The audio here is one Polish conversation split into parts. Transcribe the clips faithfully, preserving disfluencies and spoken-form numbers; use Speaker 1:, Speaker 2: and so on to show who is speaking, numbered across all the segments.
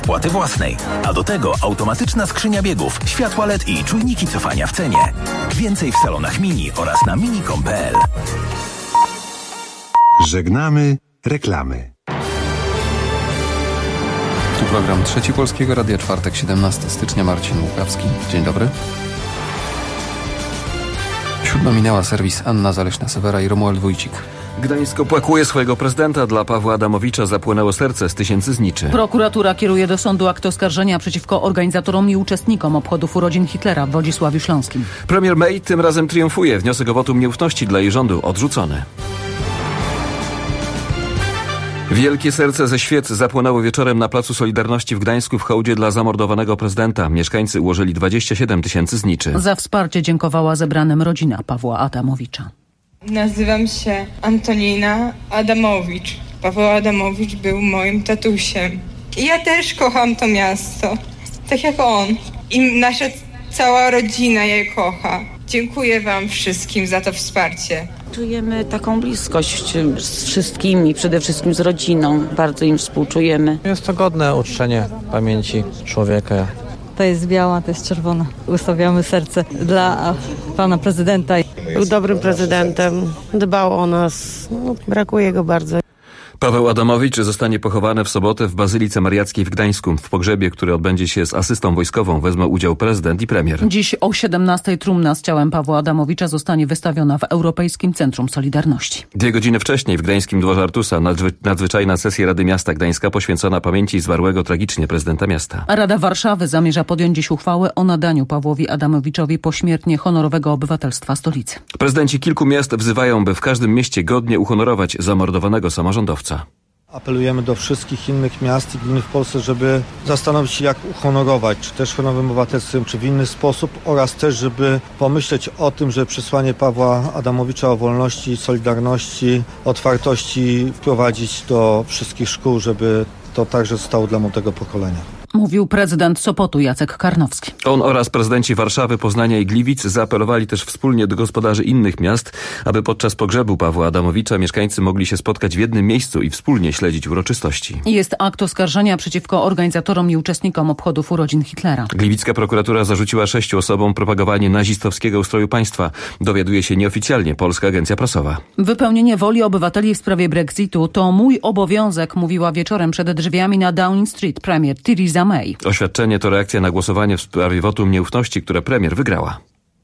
Speaker 1: zapłaty własnej. A do tego automatyczna skrzynia biegów, światła L E D i czujniki cofania w cenie. Więcej w salonach Mini oraz na mini kropka com kropka p l.
Speaker 2: Żegnamy reklamy.
Speaker 3: Tu program Trzeci Polskiego Radia, czwartek, siedemnastego stycznia, Marcin Łukawski. Dzień dobry. Siódma minęła, serwis Anna Zaleśna-Sewera i Romuald Wójcik.
Speaker 4: Gdańsk opłakuje swojego prezydenta. Dla Pawła Adamowicza zapłynęło serce z tysięcy zniczy.
Speaker 5: Prokuratura kieruje do sądu akt oskarżenia przeciwko organizatorom i uczestnikom obchodów urodzin Hitlera w Wodzisławiu Śląskim.
Speaker 4: Premier May tym razem triumfuje. Wniosek o wotum nieufności dla jej rządu odrzucony. Wielkie serce ze świec zapłonęło wieczorem na Placu Solidarności w Gdańsku w hołdzie dla zamordowanego prezydenta. Mieszkańcy ułożyli dwadzieścia siedem tysięcy zniczy.
Speaker 5: Za wsparcie dziękowała zebranym rodzina Pawła Adamowicza.
Speaker 6: Nazywam się Antonina Adamowicz. Paweł Adamowicz był moim tatusiem. I ja też kocham to miasto, tak jak on. I nasza cała rodzina je kocha. Dziękuję wam wszystkim za to wsparcie.
Speaker 7: Czujemy taką bliskość z wszystkimi, przede wszystkim z rodziną. Bardzo im współczujemy.
Speaker 8: Jest to godne uczczenie pamięci człowieka.
Speaker 9: To jest biała, to jest czerwona. Ustawiamy serce dla pana prezydenta.
Speaker 10: Był dobrym prezydentem, dbał o nas, no, brakuje go bardzo.
Speaker 4: Paweł Adamowicz zostanie pochowany w sobotę w Bazylice Mariackiej w Gdańsku. W pogrzebie, który odbędzie się z asystą wojskową, wezmą udział prezydent i premier.
Speaker 5: Dziś o siedemnastej trumna z ciałem Pawła Adamowicza zostanie wystawiona w Europejskim Centrum Solidarności.
Speaker 4: Dwie godziny wcześniej w gdańskim Dworze Artusa nadzwy- nadzwyczajna sesja Rady Miasta Gdańska poświęcona pamięci zmarłego tragicznie prezydenta miasta.
Speaker 5: Rada Warszawy zamierza podjąć dziś uchwałę o nadaniu Pawłowi Adamowiczowi pośmiertnie honorowego obywatelstwa stolicy.
Speaker 4: Prezydenci kilku miast wzywają, by w każdym mieście godnie uhonorować zamordowanego samorządowca.
Speaker 11: Apelujemy do wszystkich innych miast i gmin w Polsce, żeby zastanowić się, jak uhonorować, czy też honorowym obywatelstwem, czy w inny sposób, oraz też, żeby pomyśleć o tym, że przesłanie Pawła Adamowicza o wolności, solidarności, otwartości wprowadzić do wszystkich szkół, żeby to także zostało dla młodego pokolenia.
Speaker 5: Mówił prezydent Sopotu Jacek Karnowski.
Speaker 4: On oraz prezydenci Warszawy, Poznania i Gliwic zaapelowali też wspólnie do gospodarzy innych miast, aby podczas pogrzebu Pawła Adamowicza mieszkańcy mogli się spotkać w jednym miejscu i wspólnie śledzić uroczystości.
Speaker 5: Jest akt oskarżenia przeciwko organizatorom i uczestnikom obchodów urodzin Hitlera.
Speaker 4: Gliwicka prokuratura zarzuciła sześciu osobom propagowanie nazistowskiego ustroju państwa. Dowiaduje się nieoficjalnie Polska Agencja Prasowa.
Speaker 5: Wypełnienie woli obywateli w sprawie Brexitu to mój obowiązek, mówiła wieczorem przed drzwiami na Downing Street premier Theresa May.
Speaker 4: Oświadczenie to reakcja na głosowanie w sprawie wotum nieufności, które premier wygrała.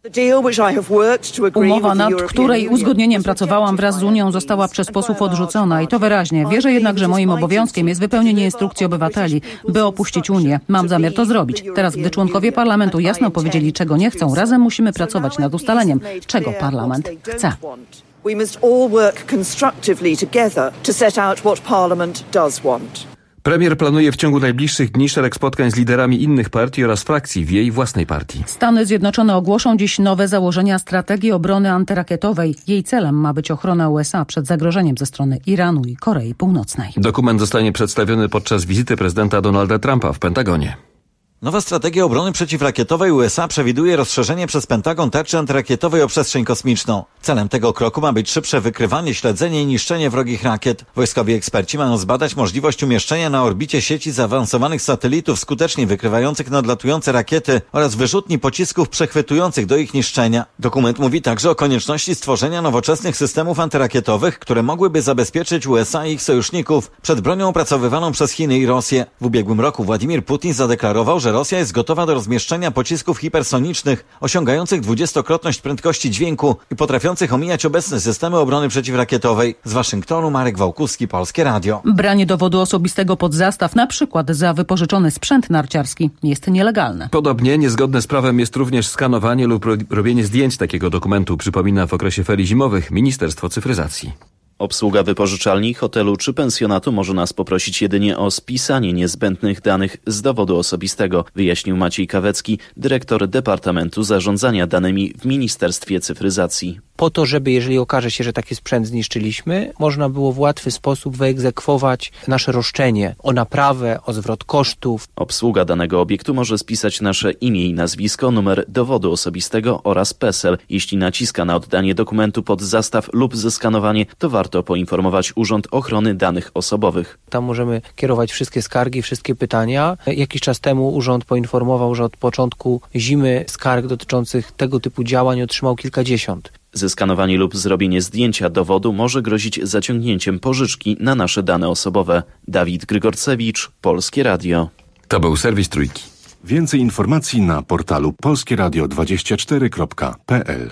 Speaker 5: Umowa, nad której uzgodnieniem pracowałam wraz z Unią, została przez posłów odrzucona i to wyraźnie. Wierzę jednak, że moim obowiązkiem jest wypełnienie instrukcji obywateli, by opuścić Unię. Mam zamiar to zrobić. Teraz, gdy członkowie parlamentu jasno powiedzieli, czego nie chcą, razem musimy pracować nad ustaleniem, czego parlament chce.
Speaker 12: We must all work constructively together to set out what Parliament does want.
Speaker 4: Premier planuje w ciągu najbliższych dni szereg spotkań z liderami innych partii oraz frakcji w jej własnej partii.
Speaker 5: Stany Zjednoczone ogłoszą dziś nowe założenia strategii obrony antyrakietowej. Jej celem ma być ochrona U S A przed zagrożeniem ze strony Iranu i Korei Północnej.
Speaker 4: Dokument zostanie przedstawiony podczas wizyty prezydenta Donalda Trumpa w Pentagonie.
Speaker 13: Nowa strategia obrony przeciwrakietowej U S A przewiduje rozszerzenie przez Pentagon tarczy antyrakietowej o przestrzeń kosmiczną. Celem tego kroku ma być szybsze wykrywanie, śledzenie i niszczenie wrogich rakiet. Wojskowi eksperci mają zbadać możliwość umieszczenia na orbicie sieci zaawansowanych satelitów skutecznie wykrywających nadlatujące rakiety oraz wyrzutni pocisków przechwytujących do ich niszczenia. Dokument mówi także o konieczności stworzenia nowoczesnych systemów antyrakietowych, które mogłyby zabezpieczyć U S A i ich sojuszników przed bronią opracowywaną przez Chiny i Rosję. W ubiegłym roku Władimir Putin zadeklarował, że Rosja jest gotowa do rozmieszczenia pocisków hipersonicznych osiągających dwudziestokrotność prędkości dźwięku i potrafiących omijać obecne systemy obrony przeciwrakietowej. Z Waszyngtonu Marek Wałkuski, Polskie Radio.
Speaker 5: Branie dowodu osobistego pod zastaw, na przykład za wypożyczony sprzęt narciarski, jest nielegalne.
Speaker 4: Podobnie niezgodne z prawem jest również skanowanie lub robienie zdjęć takiego dokumentu, przypomina w okresie ferii zimowych Ministerstwo Cyfryzacji.
Speaker 14: Obsługa wypożyczalni, hotelu czy pensjonatu może nas poprosić jedynie o spisanie niezbędnych danych z dowodu osobistego, wyjaśnił Maciej Kawecki, dyrektor Departamentu Zarządzania Danymi w Ministerstwie Cyfryzacji.
Speaker 15: po to, żeby jeżeli okaże się, że taki sprzęt zniszczyliśmy, można było w łatwy sposób wyegzekwować nasze roszczenie o naprawę, o zwrot kosztów.
Speaker 14: Obsługa danego obiektu może spisać nasze imię i nazwisko, numer dowodu osobistego oraz PESEL. Jeśli naciska na oddanie dokumentu pod zastaw lub zeskanowanie, to warto poinformować Urząd Ochrony Danych Osobowych.
Speaker 15: Tam możemy kierować wszystkie skargi, wszystkie pytania. Jakiś czas temu urząd poinformował, że od początku zimy skarg dotyczących tego typu działań otrzymał kilkadziesiąt.
Speaker 14: Zeskanowanie lub zrobienie zdjęcia dowodu może grozić zaciągnięciem pożyczki na nasze dane osobowe. Dawid Grygorcewicz, Polskie Radio.
Speaker 4: To był serwis Trójki.
Speaker 2: Więcej informacji na portalu polskie radio dwadzieścia cztery kropka p l.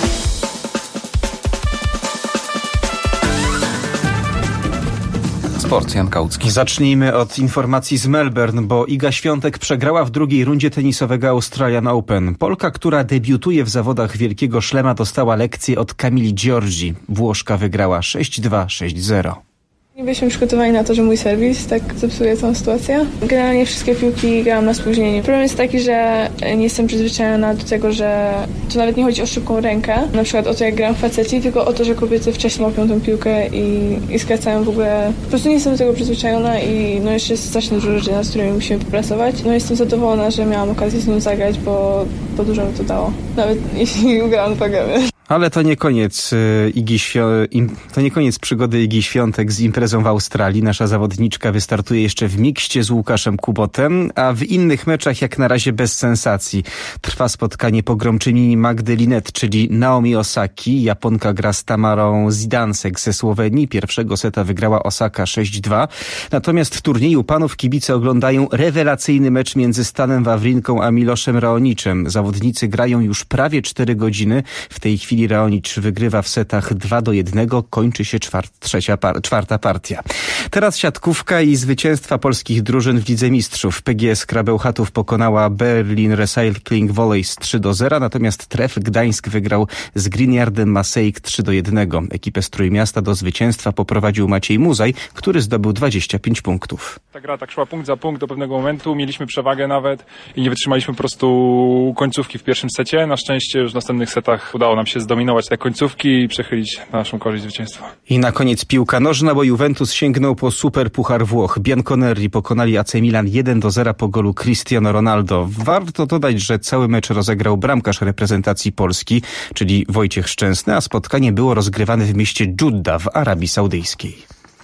Speaker 3: Sport, Jan Kaucki.
Speaker 16: Zacznijmy od informacji z Melbourne, bo Iga Świątek przegrała w drugiej rundzie tenisowego Australian Open. Polka, która debiutuje w zawodach Wielkiego Szlema, dostała lekcję od Kamili Giorgi. Włoszka wygrała sześć dwa, sześć zero.
Speaker 17: Nie byliśmy przygotowani na to, że mój serwis tak zepsuje tą sytuację. Generalnie wszystkie piłki grałam na spóźnienie. Problem jest taki, że nie jestem przyzwyczajona do tego, że to nawet nie chodzi o szybką rękę, na przykład o to, jak gram faceci, tylko o to, że kobiety wcześniej łapią tę piłkę i, i skracają w ogóle. Po prostu nie jestem do tego przyzwyczajona i no jeszcze jest strasznie dużo rzeczy, nad którymi musimy popracować. No jestem zadowolona, że miałam okazję z nim zagrać, bo, bo dużo mi to dało. Nawet jeśli ugrałam, to gramy.
Speaker 16: Ale to nie koniec Igi Świ- to nie koniec przygody Igi Świątek z imprezą w Australii. Nasza zawodniczka wystartuje jeszcze w mikście z Łukaszem Kubotem, a w innych meczach jak na razie bez sensacji. Trwa spotkanie pogromczyni Magdy Linette, czyli Naomi Osaki. Japonka gra z Tamarą Zidansek ze Słowenii. Pierwszego seta wygrała Osaka sześć dwa. Natomiast w turnieju panów kibice oglądają rewelacyjny mecz między Stanem Wawrinką a Miloszem Raoniczem. Zawodnicy grają już prawie cztery godziny. W tej chwili Raonicz wygrywa w setach dwa do jednego, kończy się czwart, trzecia par, czwarta partia. Teraz siatkówka i zwycięstwa polskich drużyn w Lidze Mistrzów. P G S Krabełchatów pokonała Berlin Recycling Volleys trzy do zera, natomiast Tref Gdańsk wygrał z Greenyardem Masejk trzy do jednego. Ekipę z Trójmiasta do zwycięstwa poprowadził Maciej Muzaj, który zdobył dwadzieścia pięć punktów.
Speaker 18: Ta gra tak szła punkt za punkt do pewnego momentu, mieliśmy przewagę nawet i nie wytrzymaliśmy po prostu końcówki w pierwszym secie. Na szczęście już w następnych setach udało nam się zdominować te końcówki i przechylić na naszą korzyść zwycięstwa.
Speaker 16: I na koniec piłka nożna, bo Juventus sięgnął po Superpuchar Włoch. Bianconeri pokonali A C Milan jeden do zera po golu Cristiano Ronaldo. Warto dodać, że cały mecz rozegrał bramkarz reprezentacji Polski, czyli Wojciech Szczęsny, a spotkanie było rozgrywane w mieście Dżudda w Arabii Saudyjskiej.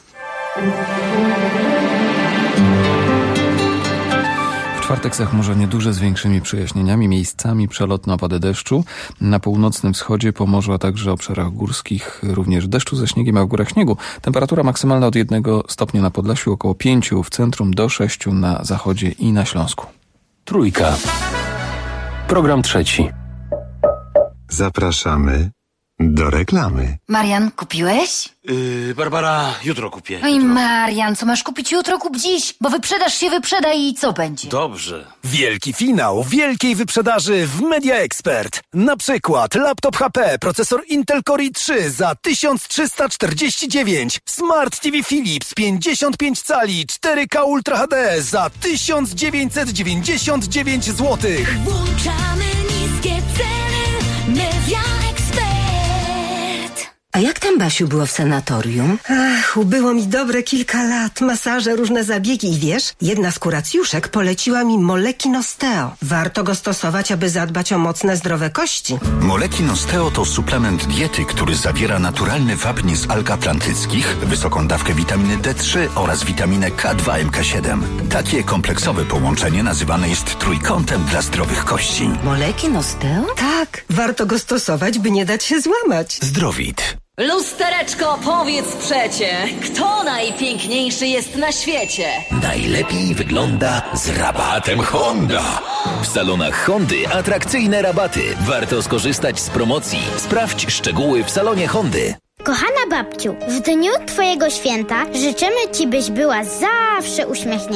Speaker 3: W czwartek zachmurzenie duże z większymi przejaśnieniami, miejscami przelotne opady deszczu. Na północnym wschodzie, Pomorzu, a także obszarach górskich również deszczu ze śniegiem, a w górach śniegu. Temperatura maksymalna od jednego stopnia na Podlasiu, około pięciu w centrum, do sześciu na zachodzie i na Śląsku.
Speaker 1: Trójka. Program trzeci.
Speaker 2: Zapraszamy do reklamy.
Speaker 19: Marian, kupiłeś?
Speaker 20: Yy, Barbara, jutro kupię.
Speaker 19: Oj, Marian, co masz kupić jutro, kup dziś, bo wyprzedaż się wyprzeda i co będzie?
Speaker 20: Dobrze.
Speaker 21: Wielki finał wielkiej wyprzedaży w Media Expert. Na przykład laptop H P, procesor Intel Core i trzy za tysiąc trzysta czterdzieści dziewięć, Smart T V Philips pięćdziesiąt pięć cali cztery K Ultra H D za tysiąc dziewięćset dziewięćdziesiąt dziewięć złotych.
Speaker 19: Włączamy niskie ceny, Media Expert.
Speaker 22: A jak tam, Basiu, było w sanatorium?
Speaker 23: Ach, ubyło mi dobre kilka lat. Masaże, różne zabiegi i wiesz, jedna z kuracjuszek poleciła mi Molekin Osteo. Warto go stosować, aby zadbać o mocne, zdrowe kości.
Speaker 1: Molekin Osteo to suplement diety, który zawiera naturalny wapń z alg atlantyckich, wysoką dawkę witaminy D trzy oraz witaminę K dwa M K siedem. Takie kompleksowe połączenie nazywane jest trójkątem dla zdrowych kości.
Speaker 22: Molekin Osteo?
Speaker 23: Tak, warto go stosować, by nie dać się złamać.
Speaker 1: Zdrowit.
Speaker 19: Lustereczko, powiedz przecie, kto najpiękniejszy jest na świecie?
Speaker 1: Najlepiej wygląda z rabatem Honda. W salonach Hondy atrakcyjne rabaty. Warto skorzystać z promocji. Sprawdź szczegóły w salonie Hondy.
Speaker 24: Kochana babciu, w dniu twojego święta życzymy ci, byś była zawsze uśmiechnięta.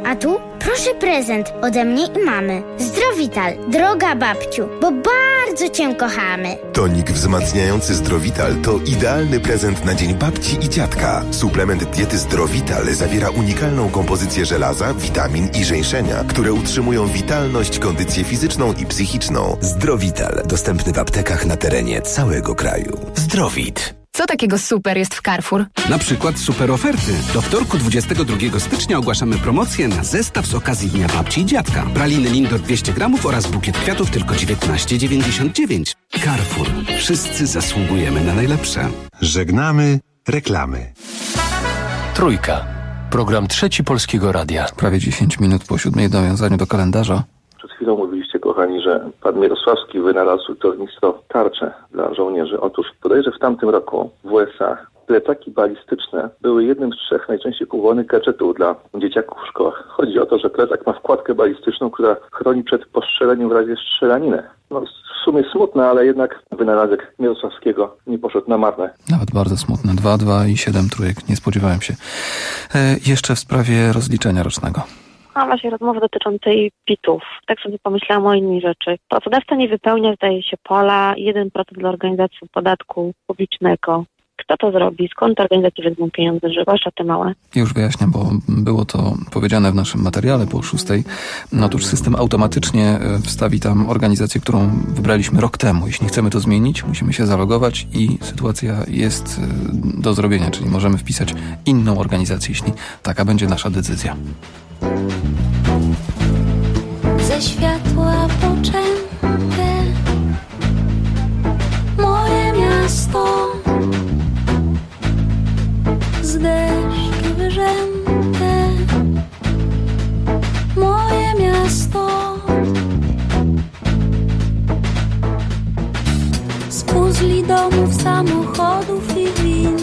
Speaker 6: A tu proszę prezent ode mnie i mamy. Zdrowital, droga babciu, bo bardzo cię kochamy.
Speaker 7: Tonik wzmacniający Zdrowital to idealny prezent na dzień babci i dziadka. Suplement diety Zdrowital zawiera unikalną kompozycję żelaza, witamin i żeńszenia, które utrzymują witalność, kondycję fizyczną i psychiczną. Zdrowital, dostępny w aptekach na terenie całego kraju. Zdrowit.
Speaker 8: Co takiego super jest w Carrefour?
Speaker 24: Na przykład super oferty. Do wtorku dwudziestego drugiego stycznia ogłaszamy promocję na zestaw z okazji Dnia Babci i Dziadka. Praliny Lindor dwieście gramów oraz bukiet kwiatów tylko dziewiętnaście dziewięćdziesiąt dziewięć. Carrefour. Wszyscy zasługujemy na najlepsze.
Speaker 2: Żegnamy reklamy.
Speaker 25: Trójka. Program Trzeci Polskiego Radia.
Speaker 3: Prawie dziesięć minut po siódmej w nawiązaniu do kalendarza.
Speaker 26: Przed chwilą mówiliście, kochani, że pan Mierosławski wynalazł tornictwo tarcze dla żołnierzy. Otóż bodajże w tamtym roku w U S A plecaki balistyczne były jednym z trzech najczęściej kupowanych gadżetów dla dzieciaków w szkołach. Chodzi o to, że plecak ma wkładkę balistyczną, która chroni przed postrzeleniem w razie strzelaniny. No, w sumie smutne, ale jednak wynalazek Mierosławskiego nie poszedł na marne.
Speaker 3: Nawet bardzo smutne. Dwa, dwa i siedem trójek. Nie spodziewałem się. E, jeszcze w sprawie rozliczenia rocznego.
Speaker 27: Mam właśnie rozmowę dotyczącej P I T-ów. Tak sobie pomyślałam o innej rzeczy. Pracodawca nie wypełnia, zdaje się, pola jeden procent dla organizacji podatku publicznego. Kto to zrobi? Skąd te organizacje wezmą pieniądze, zwłaszcza te małe?
Speaker 3: Już wyjaśniam, bo było to powiedziane w naszym materiale po szóstej. Otóż system automatycznie wstawi tam organizację, którą wybraliśmy rok temu. Jeśli chcemy to zmienić, musimy się zalogować i sytuacja jest do zrobienia, czyli możemy wpisać inną organizację, jeśli taka będzie nasza decyzja.
Speaker 28: Ze światła poczęte moje miasto, z deszczu wyrzęte moje miasto, z puzli domów, samochodów i win,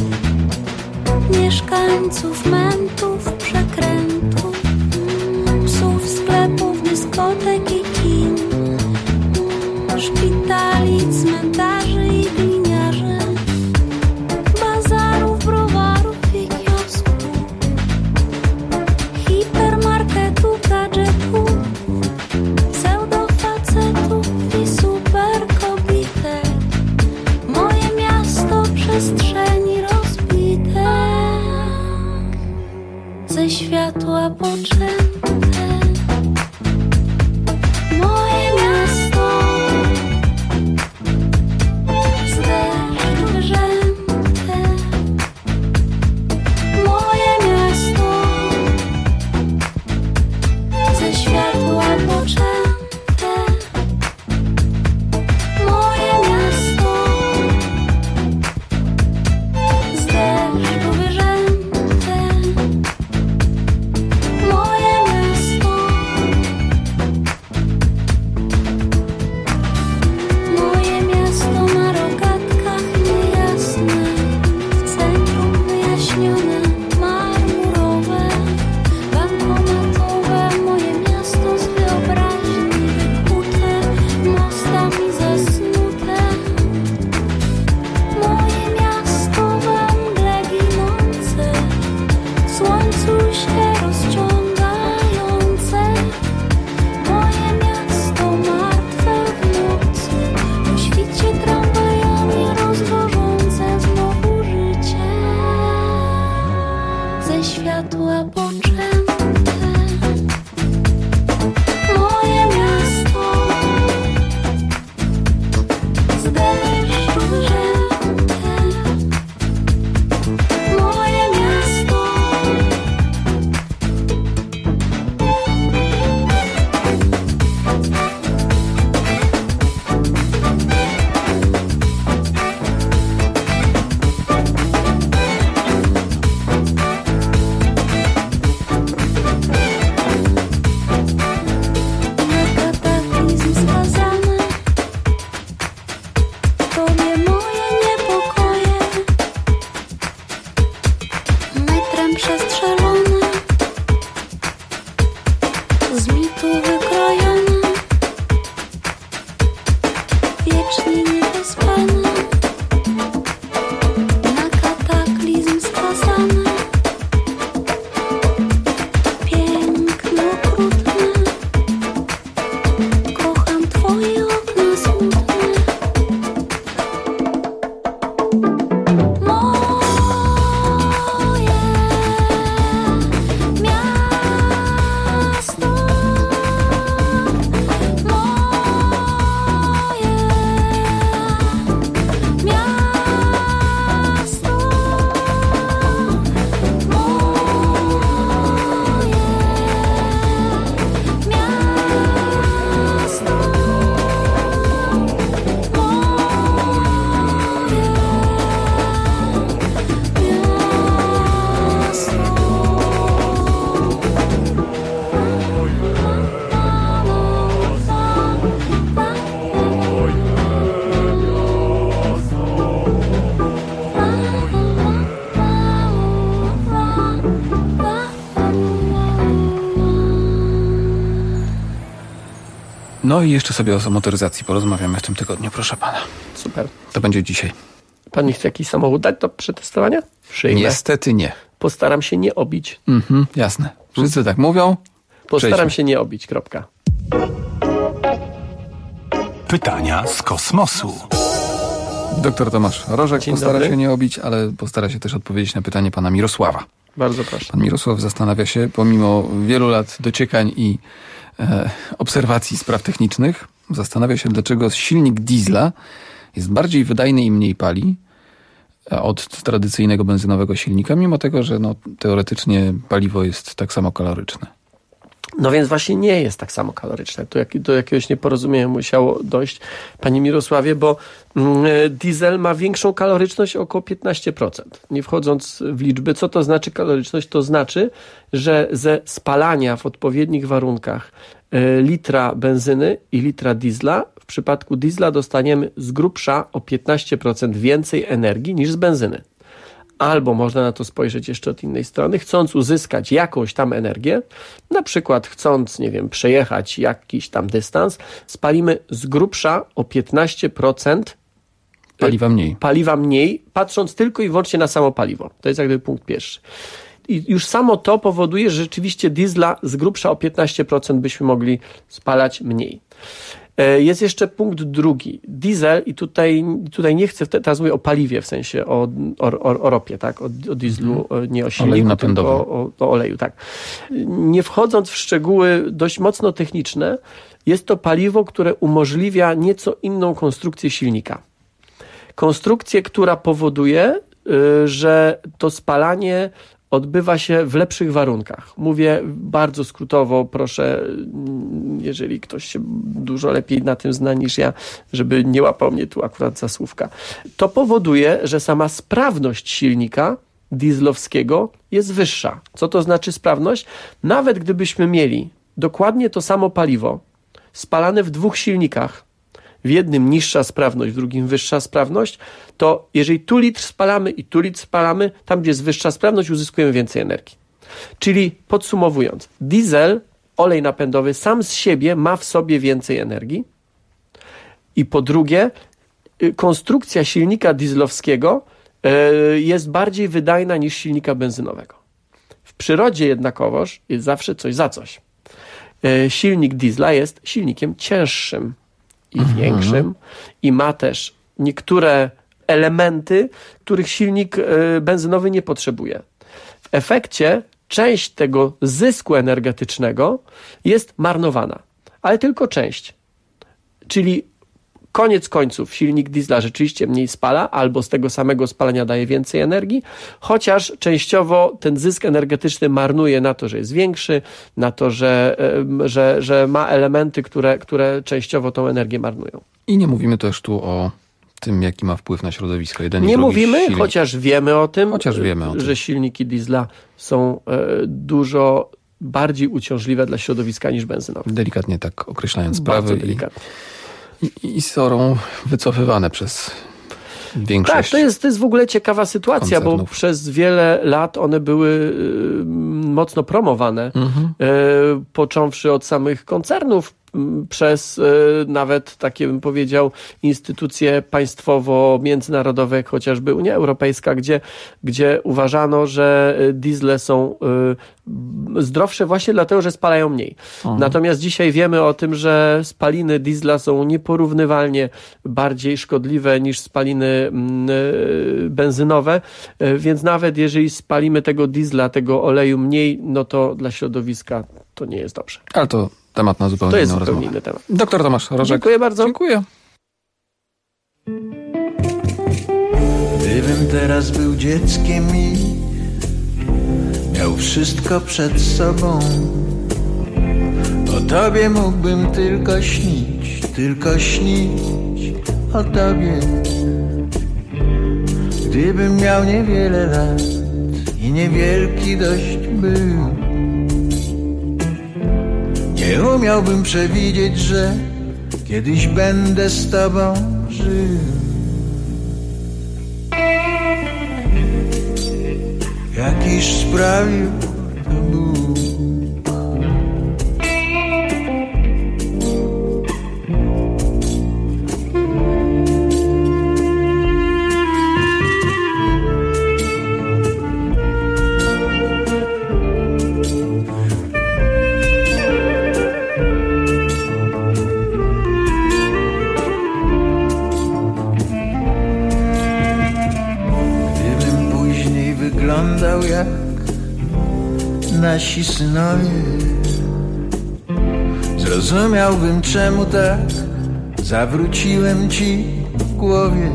Speaker 28: mieszkańców, mentów, przekrętów, psów, sklepów, dyskotek i kin, szpitali, cmentarzy i gliniarzy, bazarów, browarów i kiosków, hipermarketów, gadżetów, pseudofacetów i superkobitek. Moje miasto przestrzeni rozbite, ze światła poczęte. Moje miasto, z deszczu wyrzęte. Moje miasto, ze światła poczęte. Moje miasto, z deszczu wyrzęte. Moje miasto, moje miasto na rogatkach niejasne, w centrum wyjaśnione, marmurowe, bankomatowe. Moje miasto z wyobraźni wykute, mostami zasnute. Moje miasto we mgle ginące, w słońcu się rozciągające. Moje miasto martwe w nocy, po świcie tramwajami rozwożące znowu życie, ze światła poczęte. Moje miasto, z deszczu wyrzęte. Moje miasto, na kataklizm skazane, tobie moje niepokoje, metrem przestrzelone, z mitu wykrojone, wiecznie niewyspane, na kataklizm skazane, pięć
Speaker 3: No i jeszcze sobie o motoryzacji porozmawiamy w tym tygodniu, proszę pana.
Speaker 5: Super.
Speaker 3: To będzie dzisiaj.
Speaker 5: Pan nie chce jakiś samochód dać do przetestowania? Przyjmę.
Speaker 3: Niestety nie.
Speaker 5: Postaram się nie obić.
Speaker 3: Mhm, jasne. Wszyscy hmm. tak mówią.
Speaker 5: Postaram
Speaker 3: Przejdźmy.
Speaker 5: się nie obić, kropka.
Speaker 21: Pytania z kosmosu.
Speaker 3: Doktor Tomasz Rożek
Speaker 5: Dzień
Speaker 3: postara
Speaker 5: dobry.
Speaker 3: się nie obić, ale postara się też odpowiedzieć na pytanie pana Mirosława.
Speaker 5: Bardzo proszę.
Speaker 3: Pan Mirosław zastanawia się, pomimo wielu lat dociekań i e, obserwacji spraw technicznych, zastanawia się, dlaczego silnik diesla jest bardziej wydajny i mniej pali od tradycyjnego benzynowego silnika, mimo tego, że no, teoretycznie paliwo jest tak samo kaloryczne.
Speaker 5: No więc właśnie nie jest tak samo kaloryczne. Tu jak, do jakiegoś nieporozumienia musiało dojść, panie Mirosławie, bo mm, diesel ma większą kaloryczność o około piętnaście procent. Nie wchodząc w liczby, co to znaczy kaloryczność? To znaczy, że ze spalania w odpowiednich warunkach y, litra benzyny i litra diesla, w przypadku diesla dostaniemy z grubsza o piętnaście procent więcej energii niż z benzyny. Albo można na to spojrzeć jeszcze od innej strony, chcąc uzyskać jakąś tam energię, na przykład chcąc, nie wiem, przejechać jakiś tam dystans, spalimy z grubsza o piętnaście procent
Speaker 3: paliwa mniej.
Speaker 5: Paliwa mniej, patrząc tylko i wyłącznie na samo paliwo. To jest jakby punkt pierwszy. I już samo to powoduje, że rzeczywiście diesla z grubsza o piętnaście procent byśmy mogli spalać mniej. Jest jeszcze punkt drugi. Diesel, i tutaj, tutaj nie chcę, teraz mówię o paliwie, w sensie o, o, o ropie, tak? O, o dieslu, hmm. nie o silniku, tylko o, o oleju, tak. Nie wchodząc w szczegóły dość mocno techniczne, jest to paliwo, które umożliwia nieco inną konstrukcję silnika. Konstrukcję, która powoduje, że to spalanie odbywa się w lepszych warunkach. Mówię bardzo skrótowo, proszę, jeżeli ktoś się dużo lepiej na tym zna niż ja, żeby nie łapał mnie tu akurat za słówka. To powoduje, że sama sprawność silnika dieslowskiego jest wyższa. Co to znaczy sprawność? Nawet gdybyśmy mieli dokładnie to samo paliwo spalane w dwóch silnikach, w jednym niższa sprawność, w drugim wyższa sprawność, to jeżeli tu litr spalamy i tu litr spalamy, tam gdzie jest wyższa sprawność, uzyskujemy więcej energii. Czyli podsumowując, diesel, olej napędowy sam z siebie ma w sobie więcej energii i po drugie, konstrukcja silnika dieslowskiego jest bardziej wydajna niż silnika benzynowego. W przyrodzie jednakowoż jest zawsze coś za coś. Silnik diesla jest silnikiem cięższym i mhm. większym i ma też niektóre elementy, których silnik benzynowy nie potrzebuje. W efekcie część tego zysku energetycznego jest marnowana, ale tylko część. Czyli koniec końców silnik diesla rzeczywiście mniej spala, albo z tego samego spalania daje więcej energii, chociaż częściowo ten zysk energetyczny marnuje na to, że jest większy, na to, że, że, że ma elementy, które, które częściowo tą energię marnują.
Speaker 3: I nie mówimy też tu o tym, jaki ma wpływ na środowisko. Jeden
Speaker 5: nie
Speaker 3: i drugi
Speaker 5: mówimy,
Speaker 3: silnik.
Speaker 5: chociaż wiemy o tym,
Speaker 3: chociaż wiemy o tym.
Speaker 5: że silniki diesla są e, dużo bardziej uciążliwe dla środowiska niż benzynowe.
Speaker 3: Delikatnie tak określając
Speaker 5: Bardzo
Speaker 3: sprawy.
Speaker 5: delikatnie.
Speaker 3: I, i są wycofywane przez większość.
Speaker 5: Tak, to jest, to jest w ogóle ciekawa sytuacja, koncernów. Bo przez wiele lat one były y, mocno promowane, mhm. y, począwszy od samych koncernów, przez y, nawet takie, bym powiedział, instytucje państwowo-międzynarodowe, jak chociażby Unia Europejska, gdzie, gdzie uważano, że diesle są y, zdrowsze właśnie dlatego, że spalają mniej. Aha. Natomiast dzisiaj wiemy o tym, że spaliny diesla są nieporównywalnie bardziej szkodliwe niż spaliny y, benzynowe, y, więc nawet jeżeli spalimy tego diesla, tego oleju mniej, no to dla środowiska to nie jest dobrze.
Speaker 3: Ale to temat na zupełnie
Speaker 5: To jest
Speaker 3: inną
Speaker 5: zupełnie
Speaker 3: rozmowę.
Speaker 5: inny temat.
Speaker 3: Doktor Tomasz Rożek.
Speaker 5: Dziękuję bardzo.
Speaker 3: Dziękuję.
Speaker 9: Gdybym teraz był dzieckiem i miał wszystko przed sobą, o tobie mógłbym tylko śnić, tylko śnić o tobie. Gdybym miał niewiele lat i niewielki dość był, nie umiałbym przewidzieć, że kiedyś będę z tobą żył. Jakiż sprawił to Bóg. nasi synowie. Zrozumiałbym, czemu tak zawróciłem ci w głowie.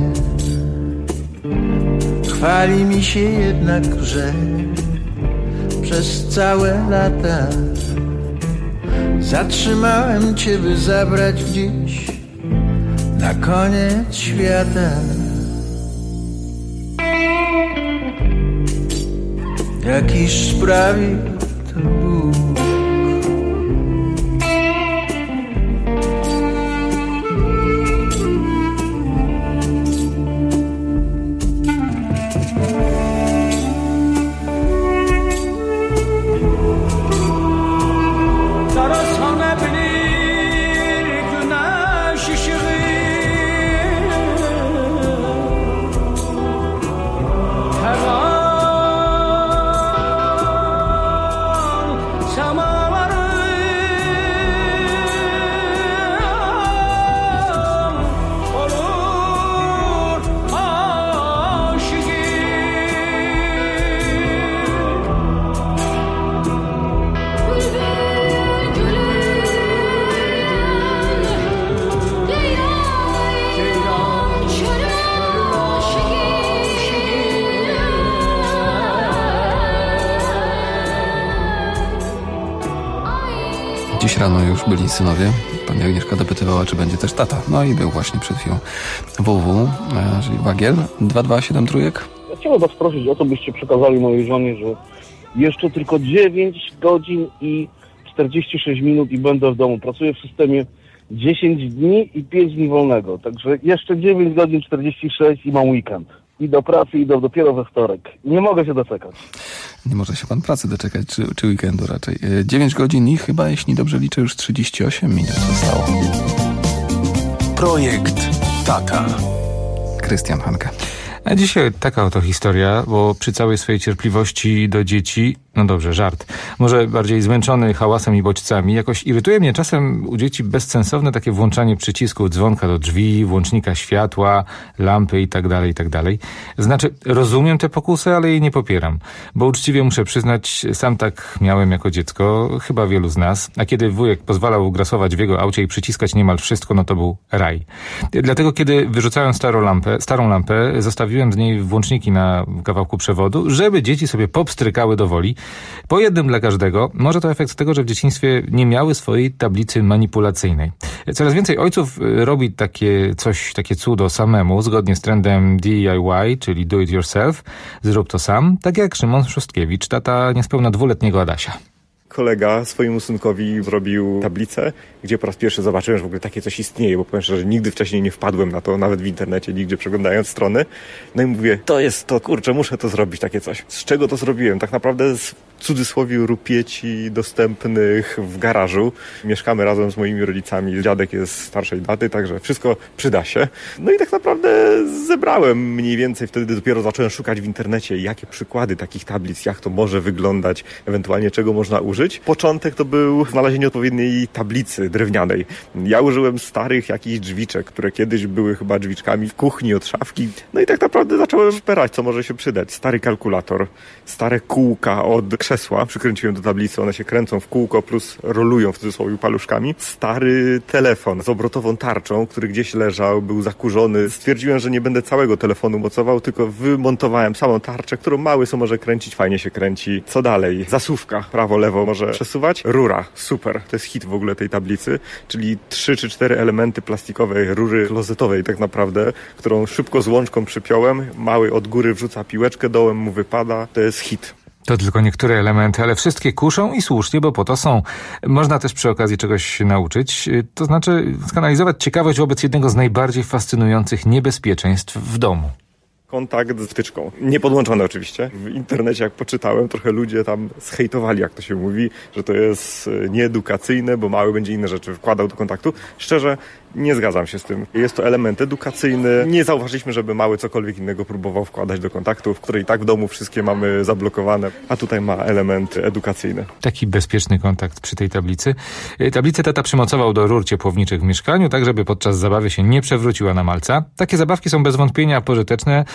Speaker 9: Chwali mi się jednak, że przez całe lata zatrzymałem cię, by zabrać gdzieś na koniec świata. Jakiś sprawił to Bóg.
Speaker 3: Dziś rano już byli synowie. Pani Agnieszka dopytywała, czy będzie też tata. No i był właśnie przed chwilą W W, czyli Wagiel. dwa dwa siedem trójek.
Speaker 4: Ja chciałem was prosić o to, byście przekazali mojej żonie, że jeszcze tylko dziewięć godzin i czterdzieści sześć minut i będę w domu. Pracuję w systemie dziesięć dni i pięć dni wolnego. Także jeszcze dziewięć godzin czterdzieści sześć i mam weekend. I do pracy idę dopiero we wtorek. Nie mogę się doczekać.
Speaker 3: Nie może się pan pracy doczekać, czy, czy weekendu raczej. dziewięć godzin i chyba, jeśli dobrze liczę, już trzydzieści osiem minut zostało.
Speaker 25: Projekt Tata.
Speaker 3: Krystian Hanke.
Speaker 10: A dzisiaj taka oto historia, bo przy całej swojej cierpliwości do dzieci, no dobrze, żart, może bardziej zmęczony hałasem i bodźcami, jakoś irytuje mnie czasem u dzieci bezsensowne takie włączanie przycisku dzwonka do drzwi, włącznika światła, lampy i tak dalej, i tak dalej. Znaczy, rozumiem tę pokusę, ale jej nie popieram, bo uczciwie muszę przyznać, sam tak miałem jako dziecko, chyba wielu z nas, a kiedy wujek pozwalał grasować w jego aucie i przyciskać niemal wszystko, no to był raj. Dlatego, kiedy wyrzucałem starą lampę, starą lampę, zostawiłem z niej włączniki na kawałku przewodu, żeby dzieci sobie popstrykały do woli. Po jednym dla każdego. Może to efekt tego, że w dzieciństwie nie miały swojej tablicy manipulacyjnej. Coraz więcej ojców robi takie coś, takie cudo samemu, zgodnie z trendem D I Y, czyli do it yourself. Zrób to sam. Tak jak Szymon Szostkiewicz, tata niespełna dwuletniego Adasia.
Speaker 11: Kolega swojemu synkowi zrobił tablicę, gdzie po raz pierwszy zobaczyłem, że w ogóle takie coś istnieje, bo powiem szczerze, że nigdy wcześniej nie wpadłem na to, nawet w internecie, nigdzie przeglądając strony. No i mówię, to jest to, kurczę, muszę to zrobić, takie coś. Z czego to zrobiłem? Tak naprawdę z w cudzysłowie rupieci dostępnych w garażu. Mieszkamy razem z moimi rodzicami. Dziadek jest starszej daty, także wszystko przyda się. No i tak naprawdę zebrałem mniej więcej, wtedy dopiero zacząłem szukać w internecie, jakie przykłady takich tablic, jak to może wyglądać, ewentualnie czego można użyć. Początek to był znalezienie odpowiedniej tablicy drewnianej. Ja użyłem starych jakichś drzwiczek, które kiedyś były chyba drzwiczkami w kuchni od szafki. No i tak naprawdę zacząłem szperać, co może się przydać. Stary kalkulator, stare kółka od krzesła, przykręciłem do tablicy, one się kręcą w kółko plus rolują w cudzysłowie paluszkami. Stary telefon z obrotową tarczą, który gdzieś leżał, był zakurzony. Stwierdziłem, że nie będę całego telefonu mocował, tylko wymontowałem samą tarczę, którą mały co może kręcić, fajnie się kręci. Co dalej? Zasuwka, prawo, lewo może przesuwać. Rura, super, to jest hit w ogóle tej tablicy, czyli trzy czy cztery elementy plastikowej rury klozetowej tak naprawdę, którą szybko z łączką przypiąłem. Mały od góry wrzuca piłeczkę, dołem mu wypada, to jest hit.
Speaker 10: To tylko niektóre elementy, ale wszystkie kuszą i słusznie, bo po to są. Można też przy okazji czegoś się nauczyć, to znaczy skanalizować ciekawość wobec jednego z najbardziej fascynujących niebezpieczeństw w domu.
Speaker 11: Kontakt z wtyczką. Niepodłączony oczywiście. W internecie jak poczytałem, trochę ludzie tam zhejtowali, jak to się mówi, że to jest nieedukacyjne, bo mały będzie inne rzeczy wkładał do kontaktu. Szczerze, nie zgadzam się z tym. Jest to element edukacyjny. Nie zauważyliśmy, żeby mały cokolwiek innego próbował wkładać do kontaktu, w której tak w domu wszystkie mamy zablokowane, a tutaj ma element edukacyjny.
Speaker 10: Taki bezpieczny kontakt przy tej tablicy. Tablicę tata przymocował do rur ciepłowniczych w mieszkaniu, tak żeby podczas zabawy się nie przewróciła na malca. Takie zabawki są bez wątpienia pożyteczne,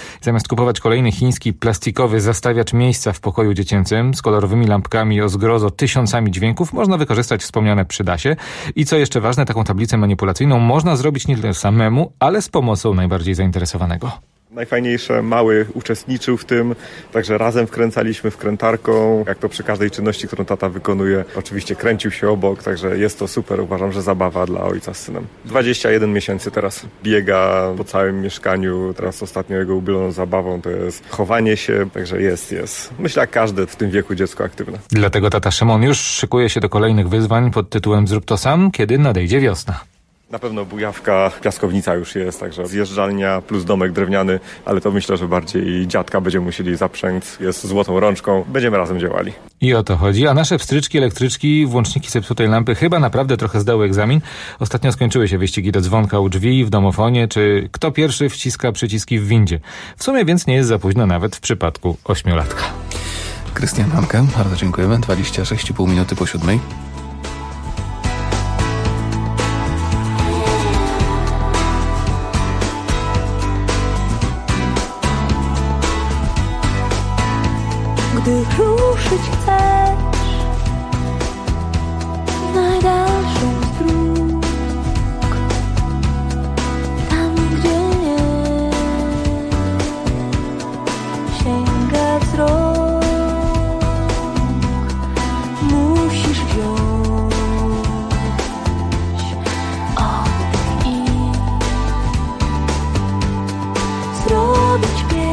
Speaker 10: Zamiast kupować kolejny chiński plastikowy zastawiacz miejsca w pokoju dziecięcym z kolorowymi lampkami o zgrozo tysiącami dźwięków, można wykorzystać wspomniane przydasie. I co jeszcze ważne, taką tablicę manipulacyjną można zrobić nie tylko samemu, ale z pomocą najbardziej zainteresowanego.
Speaker 11: Najfajniejsze, mały uczestniczył w tym, także razem wkręcaliśmy wkrętarką, jak to przy każdej czynności, którą tata wykonuje. Oczywiście kręcił się obok, także jest to super, uważam, że zabawa dla ojca z synem. dwadzieścia jeden miesięcy teraz biega po całym mieszkaniu, teraz ostatnio jego ulubioną zabawą to jest chowanie się, także jest, jest. Myślę, jak każde w tym wieku dziecko aktywne.
Speaker 10: Dlatego tata Szymon już szykuje się do kolejnych wyzwań pod tytułem Zrób to sam, kiedy nadejdzie wiosna.
Speaker 11: Na pewno bujawka, piaskownica już jest, także zjeżdżalnia plus domek drewniany, ale to myślę, że bardziej dziadka będziemy musieli zaprzęć, jest złotą rączką, będziemy razem działali.
Speaker 10: I o to chodzi, a nasze pstryczki, elektryczki, włączniki zepsutej lampy chyba naprawdę trochę zdały egzamin. Ostatnio skończyły się wyścigi do dzwonka u drzwi, w domofonie, czy kto pierwszy wciska przyciski w windzie. W sumie więc nie jest za późno nawet w przypadku ośmiolatka.
Speaker 3: Krystian Hanke, bardzo dziękujemy. dwadzieścia sześć i pół minuty po siódmej.
Speaker 28: Gdy ruszyć chcesz najdalszą z dróg, tam gdzie nie sięga wzrok, musisz wziąć oddech i zrobić bieg.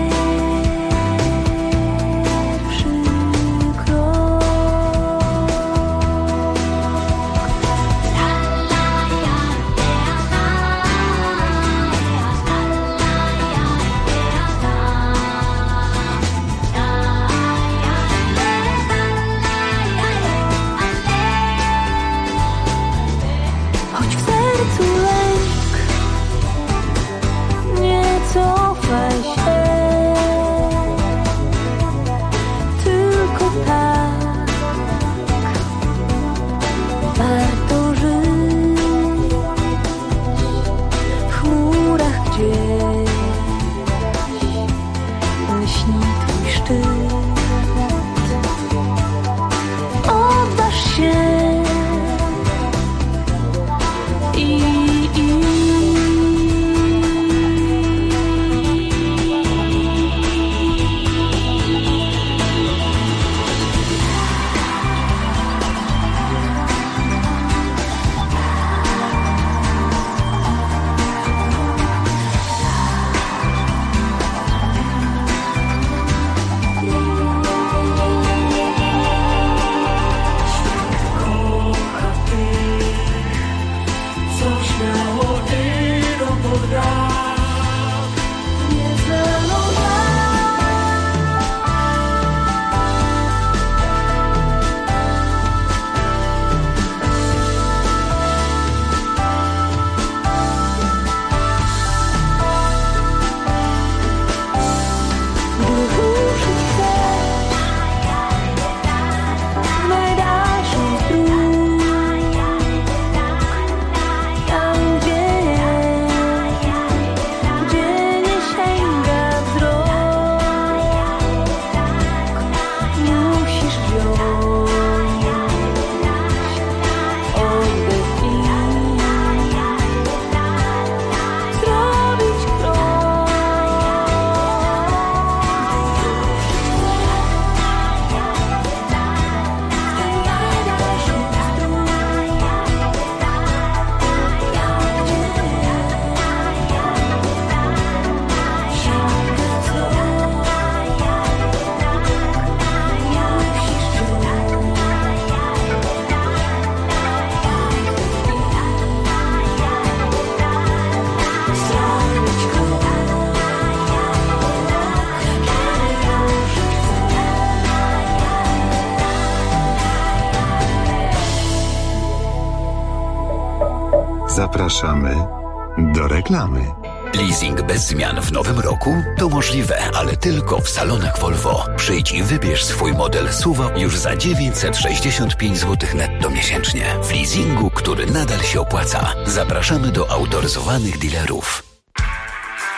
Speaker 12: Zapraszamy do reklamy.
Speaker 1: Leasing bez zmian w nowym roku? To możliwe, ale tylko w salonach Volvo. Przyjdź i wybierz swój model S U V już za dziewięćset sześćdziesiąt pięć złotych netto miesięcznie. W leasingu, który nadal się opłaca. Zapraszamy do autoryzowanych dealerów.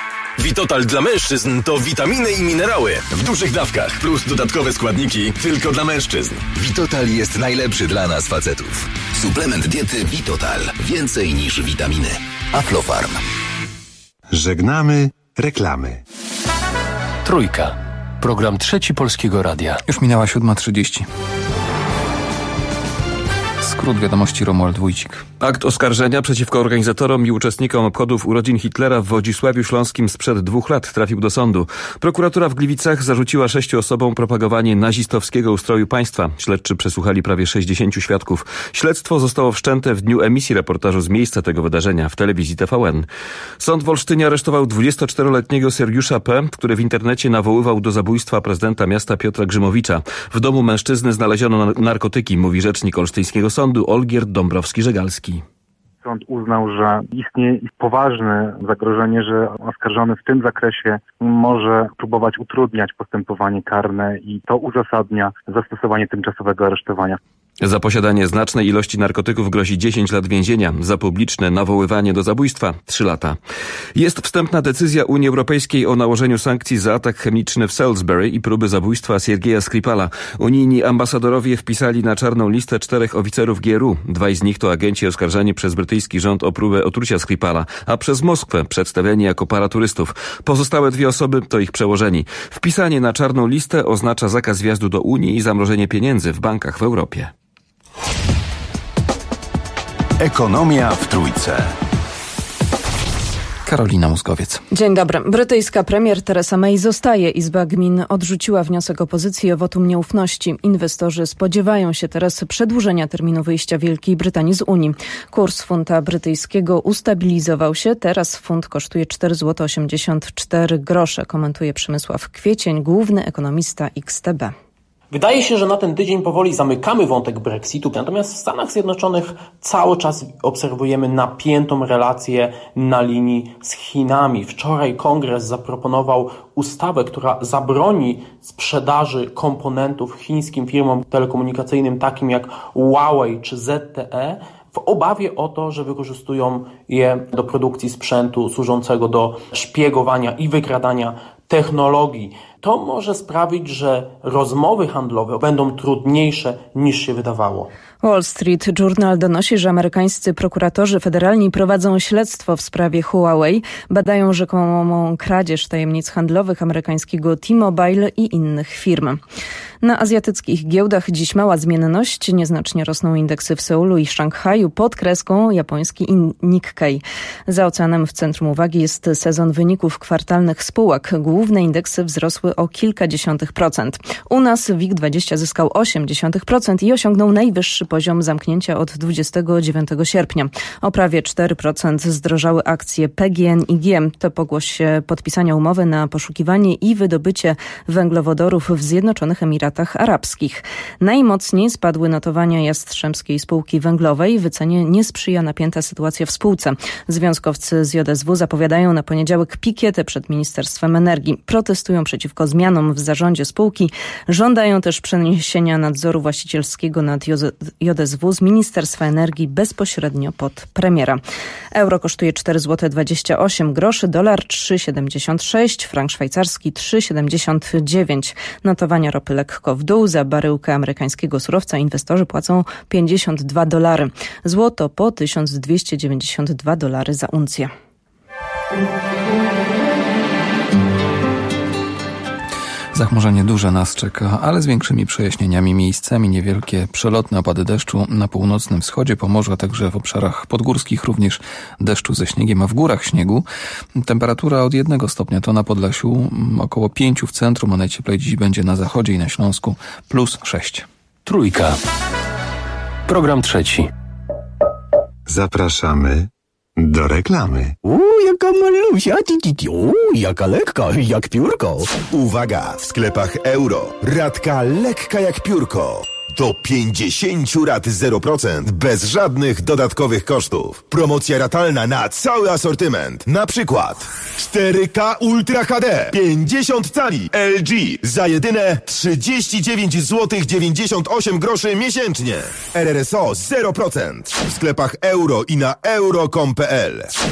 Speaker 13: Vitotal dla mężczyzn to witaminy i minerały w dużych dawkach plus dodatkowe składniki tylko dla mężczyzn.
Speaker 1: Vitotal jest najlepszy dla nas facetów. Suplement diety Vitotal. Więcej niż witaminy. Aflofarm.
Speaker 12: Żegnamy reklamy.
Speaker 25: Trójka. Program Trzeci Polskiego Radia.
Speaker 3: Już minęła siódma trzydzieści. Skrót wiadomości Romuald Wójcik.
Speaker 14: Akt oskarżenia przeciwko organizatorom i uczestnikom obchodów urodzin Hitlera w Wodzisławiu Śląskim sprzed dwóch lat trafił do sądu. Prokuratura w Gliwicach zarzuciła sześciu osobom propagowanie nazistowskiego ustroju państwa. Śledczy przesłuchali prawie sześćdziesięciu świadków. Śledztwo zostało wszczęte w dniu emisji reportażu z miejsca tego wydarzenia w telewizji T V N. Sąd w Olsztynie aresztował dwudziestoczteroletniego Sergiusza P., który w internecie nawoływał do zabójstwa prezydenta miasta Piotra Grzymowicza. W domu mężczyzny znaleziono narkotyki, mówi rzecznik olsztyńskiego sądu Olgierd Dąbrowski-Żegalski.
Speaker 15: Sąd uznał, że istnieje poważne zagrożenie, że oskarżony w tym zakresie może próbować utrudniać postępowanie karne i to uzasadnia zastosowanie tymczasowego aresztowania.
Speaker 14: Za posiadanie znacznej ilości narkotyków grozi dziesięć lat więzienia, za publiczne nawoływanie do zabójstwa trzy lata. Jest wstępna decyzja Unii Europejskiej o nałożeniu sankcji za atak chemiczny w Salisbury i próby zabójstwa Siergieja Skripala. Unijni ambasadorowie wpisali na czarną listę czterech oficerów G R U. Dwaj z nich to agenci oskarżani przez brytyjski rząd o próbę otrucia Skripala, a przez Moskwę przedstawieni jako paraturystów. Pozostałe dwie osoby to ich przełożeni. Wpisanie na czarną listę oznacza zakaz wjazdu do Unii i zamrożenie pieniędzy w bankach w Europie.
Speaker 1: Ekonomia w Trójce.
Speaker 3: Karolina Muskowiec.
Speaker 16: Dzień dobry. Brytyjska premier Theresa May zostaje. Izba Gmin odrzuciła wniosek opozycji o wotum nieufności. Inwestorzy spodziewają się teraz przedłużenia terminu wyjścia Wielkiej Brytanii z Unii. Kurs funta brytyjskiego ustabilizował się. Teraz funt kosztuje cztery złote osiemdziesiąt cztery grosze, komentuje Przemysław Kwiecień, główny ekonomista X T B.
Speaker 17: Wydaje się, że na ten tydzień powoli zamykamy wątek Brexitu, natomiast w Stanach Zjednoczonych cały czas obserwujemy napiętą relację na linii z Chinami. Wczoraj Kongres zaproponował ustawę, która zabroni sprzedaży komponentów chińskim firmom telekomunikacyjnym takim jak Huawei czy Z T E, w obawie o to, że wykorzystują je do produkcji sprzętu służącego do szpiegowania i wykradania technologii. To może sprawić, że rozmowy handlowe będą trudniejsze niż się wydawało.
Speaker 16: Wall Street Journal donosi, że amerykańscy prokuratorzy federalni prowadzą śledztwo w sprawie Huawei. Badają rzekomą kradzież tajemnic handlowych amerykańskiego T-Mobile i innych firm. Na azjatyckich giełdach dziś mała zmienność. Nieznacznie rosną indeksy w Seulu i Szanghaju pod kreską japoński Nikkei. Za oceanem w centrum uwagi jest sezon wyników kwartalnych spółek. Główne indeksy wzrosły o kilka dziesiątych procent. U nas W I G dwadzieścia zyskał osiem dziesiątych procent i osiągnął najwyższy poziom zamknięcia od dwudziestego dziewiątego sierpnia. O prawie cztery procent zdrożały akcje P G N I G. To pogłoś podpisania umowy na poszukiwanie i wydobycie węglowodorów w Zjednoczonych Emiratach Arabskich. Najmocniej spadły notowania Jastrzębskiej Spółki Węglowej. Wycenie nie sprzyja napięta sytuacja w spółce. Związkowcy z J S W zapowiadają na poniedziałek pikietę przed Ministerstwem Energii. Protestują przeciwko zmianom w zarządzie spółki. Żądają też przeniesienia nadzoru właścicielskiego nad J S W z Ministerstwa Energii bezpośrednio pod premiera. Euro kosztuje cztery złote dwadzieścia osiem groszy, dolar trzy siedemdziesiąt sześć, frank szwajcarski trzy siedemdziesiąt dziewięć. Notowania ropy lekko w dół. Za baryłkę amerykańskiego surowca inwestorzy płacą pięćdziesiąt dwa dolary. Złoto po tysiąc dwieście dziewięćdziesiąt dwa dolary za uncję.
Speaker 3: Zachmurzenie duże nas czeka, ale z większymi przejaśnieniami, miejscami niewielkie przelotne opady deszczu na północnym wschodzie Pomorza, także w obszarach podgórskich również deszczu ze śniegiem, a w górach śniegu. Temperatura od jednego stopnia to na Podlasiu, około pięciu w centrum, a najcieplej dziś będzie na zachodzie i na Śląsku plus sześć.
Speaker 25: Trójka. Program trzeci.
Speaker 12: Zapraszamy do reklamy.
Speaker 21: Uuu, jaka malusia, uuu, jaka lekka, jak piórko.
Speaker 7: Uwaga! W sklepach Euro. Ratka lekka jak piórko. Do pięćdziesięciu rat zero procent bez żadnych dodatkowych kosztów. Promocja ratalna na cały asortyment. Na przykład cztery K Ultra H D pięćdziesiąt cali L G za jedyne trzydzieści dziewięć złotych dziewięćdziesiąt osiem groszy miesięcznie. R R S O zero procent w sklepach Euro i na euro kropka com kropka p l.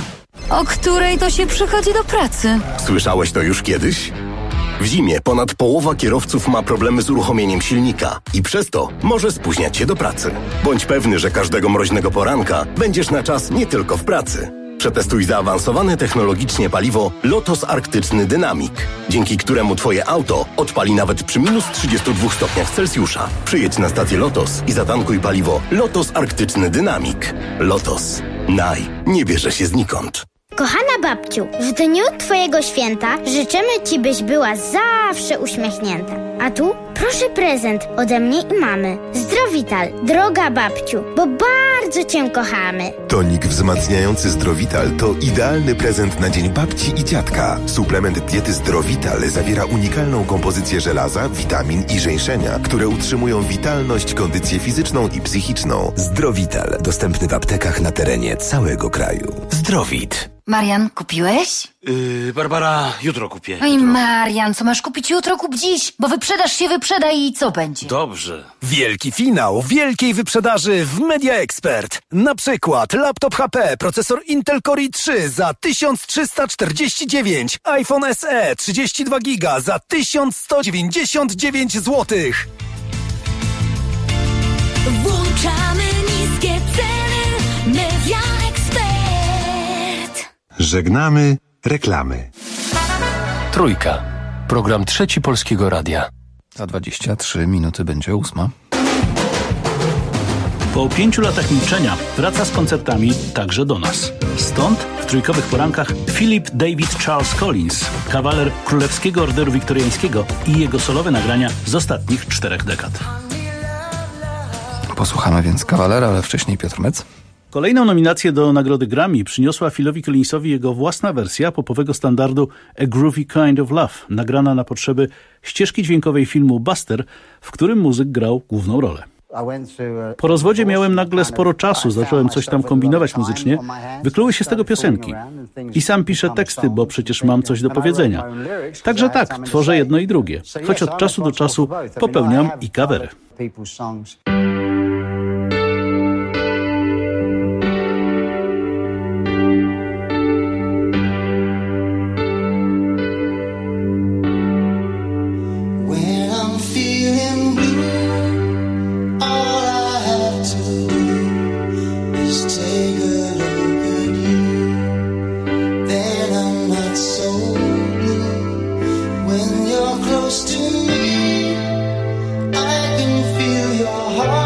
Speaker 6: O której to się przychodzi do pracy?
Speaker 8: Słyszałeś to już kiedyś? W zimie ponad połowa kierowców ma problemy z uruchomieniem silnika i przez to może spóźniać się do pracy. Bądź pewny, że każdego mroźnego poranka będziesz na czas nie tylko w pracy. Przetestuj zaawansowane technologicznie paliwo Lotos Arktyczny Dynamic, dzięki któremu Twoje auto odpali nawet przy minus trzydziestu dwóch stopniach Celsjusza. Przyjedź na stację Lotos i zatankuj paliwo Lotos Arktyczny Dynamic. Lotos. Naj. Nie bierze się znikąd.
Speaker 18: Kochana babciu, w dniu Twojego święta życzymy Ci, byś była zawsze uśmiechnięta. A tu proszę prezent ode mnie i mamy. Zdrowital, droga babciu, bo bardzo Cię kochamy.
Speaker 7: Tonik wzmacniający Zdrowital to idealny prezent na dzień babci i dziadka. Suplement diety Zdrowital zawiera unikalną kompozycję żelaza, witamin i żeńszenia, które utrzymują witalność, kondycję fizyczną i psychiczną.
Speaker 19: Zdrowital, dostępny w aptekach na terenie całego kraju. Zdrowit.
Speaker 6: Marian, kupiłeś?
Speaker 20: Yy, Barbara, jutro kupię.
Speaker 6: Oj, Marian, co masz kupić jutro, kup dziś, bo wyprzedaż się wyprzeda i co będzie?
Speaker 20: Dobrze.
Speaker 21: Wielki finał wielkiej wyprzedaży w Media Expert. Na przykład laptop H P, procesor Intel Core i trzy za tysiąc trzysta czterdzieści dziewięć, iPhone S E trzydzieści dwa giga za tysiąc sto dziewięćdziesiąt dziewięć złotych.
Speaker 28: Włączamy niskie ceny. Media Expert.
Speaker 12: Żegnamy reklamy.
Speaker 25: Trójka. Program Trzeci Polskiego Radia.
Speaker 3: Za dwadzieścia trzy minuty będzie ósma.
Speaker 22: Po pięciu latach milczenia wraca z koncertami także do nas. Stąd w trójkowych porankach Philip David Charles Collins, kawaler Królewskiego Orderu Wiktoriańskiego i jego solowe nagrania z ostatnich czterech dekad.
Speaker 3: Posłuchamy więc kawalera, ale wcześniej Piotr Mec.
Speaker 22: Kolejną nominację do nagrody Grammy przyniosła Philowi Collinsowi jego własna wersja popowego standardu A Groovy Kind of Love, nagrana na potrzeby ścieżki dźwiękowej filmu Buster, w którym muzyk grał główną rolę. Po rozwodzie miałem nagle sporo czasu, zacząłem coś tam kombinować muzycznie, wykluły się z tego piosenki. I sam piszę teksty, bo przecież mam coś do powiedzenia. Także tak, tworzę jedno i drugie, choć od czasu do czasu popełniam i covery.
Speaker 23: When you're close to me, I can feel your heart.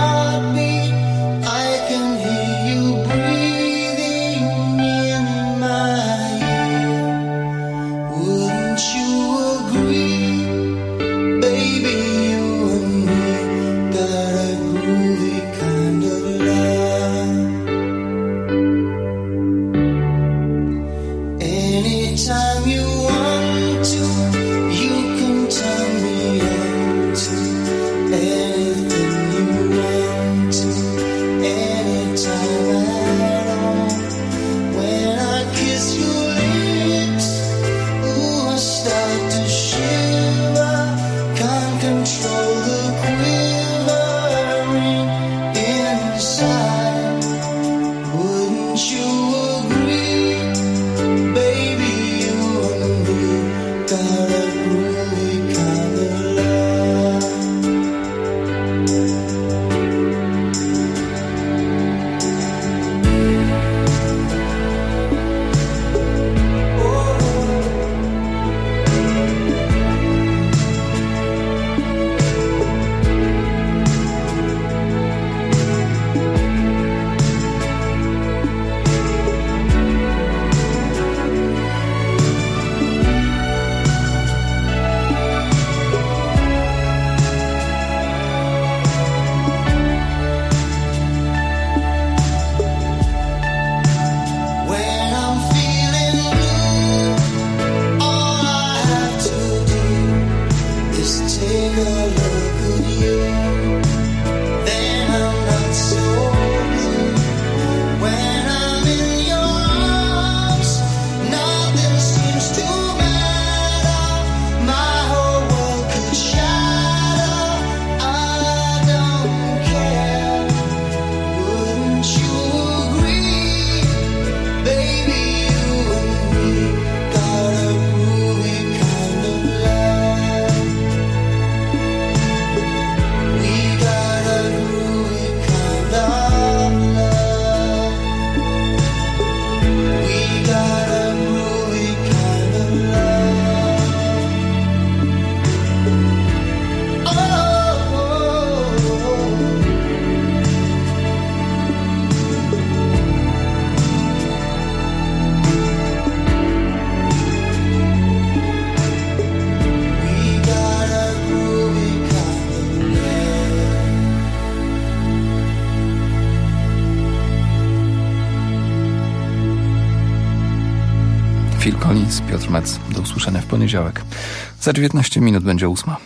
Speaker 3: Phil Collins, Piotr Metz. Do usłyszenia w poniedziałek. Za dziewiętnaście minut będzie ósma.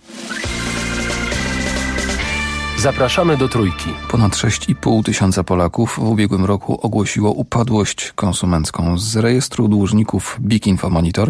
Speaker 25: Zapraszamy do Trójki.
Speaker 3: Ponad sześć i pół tysiąca Polaków w ubiegłym roku ogłosiło upadłość konsumencką. Z rejestru dłużników Big Info Monitor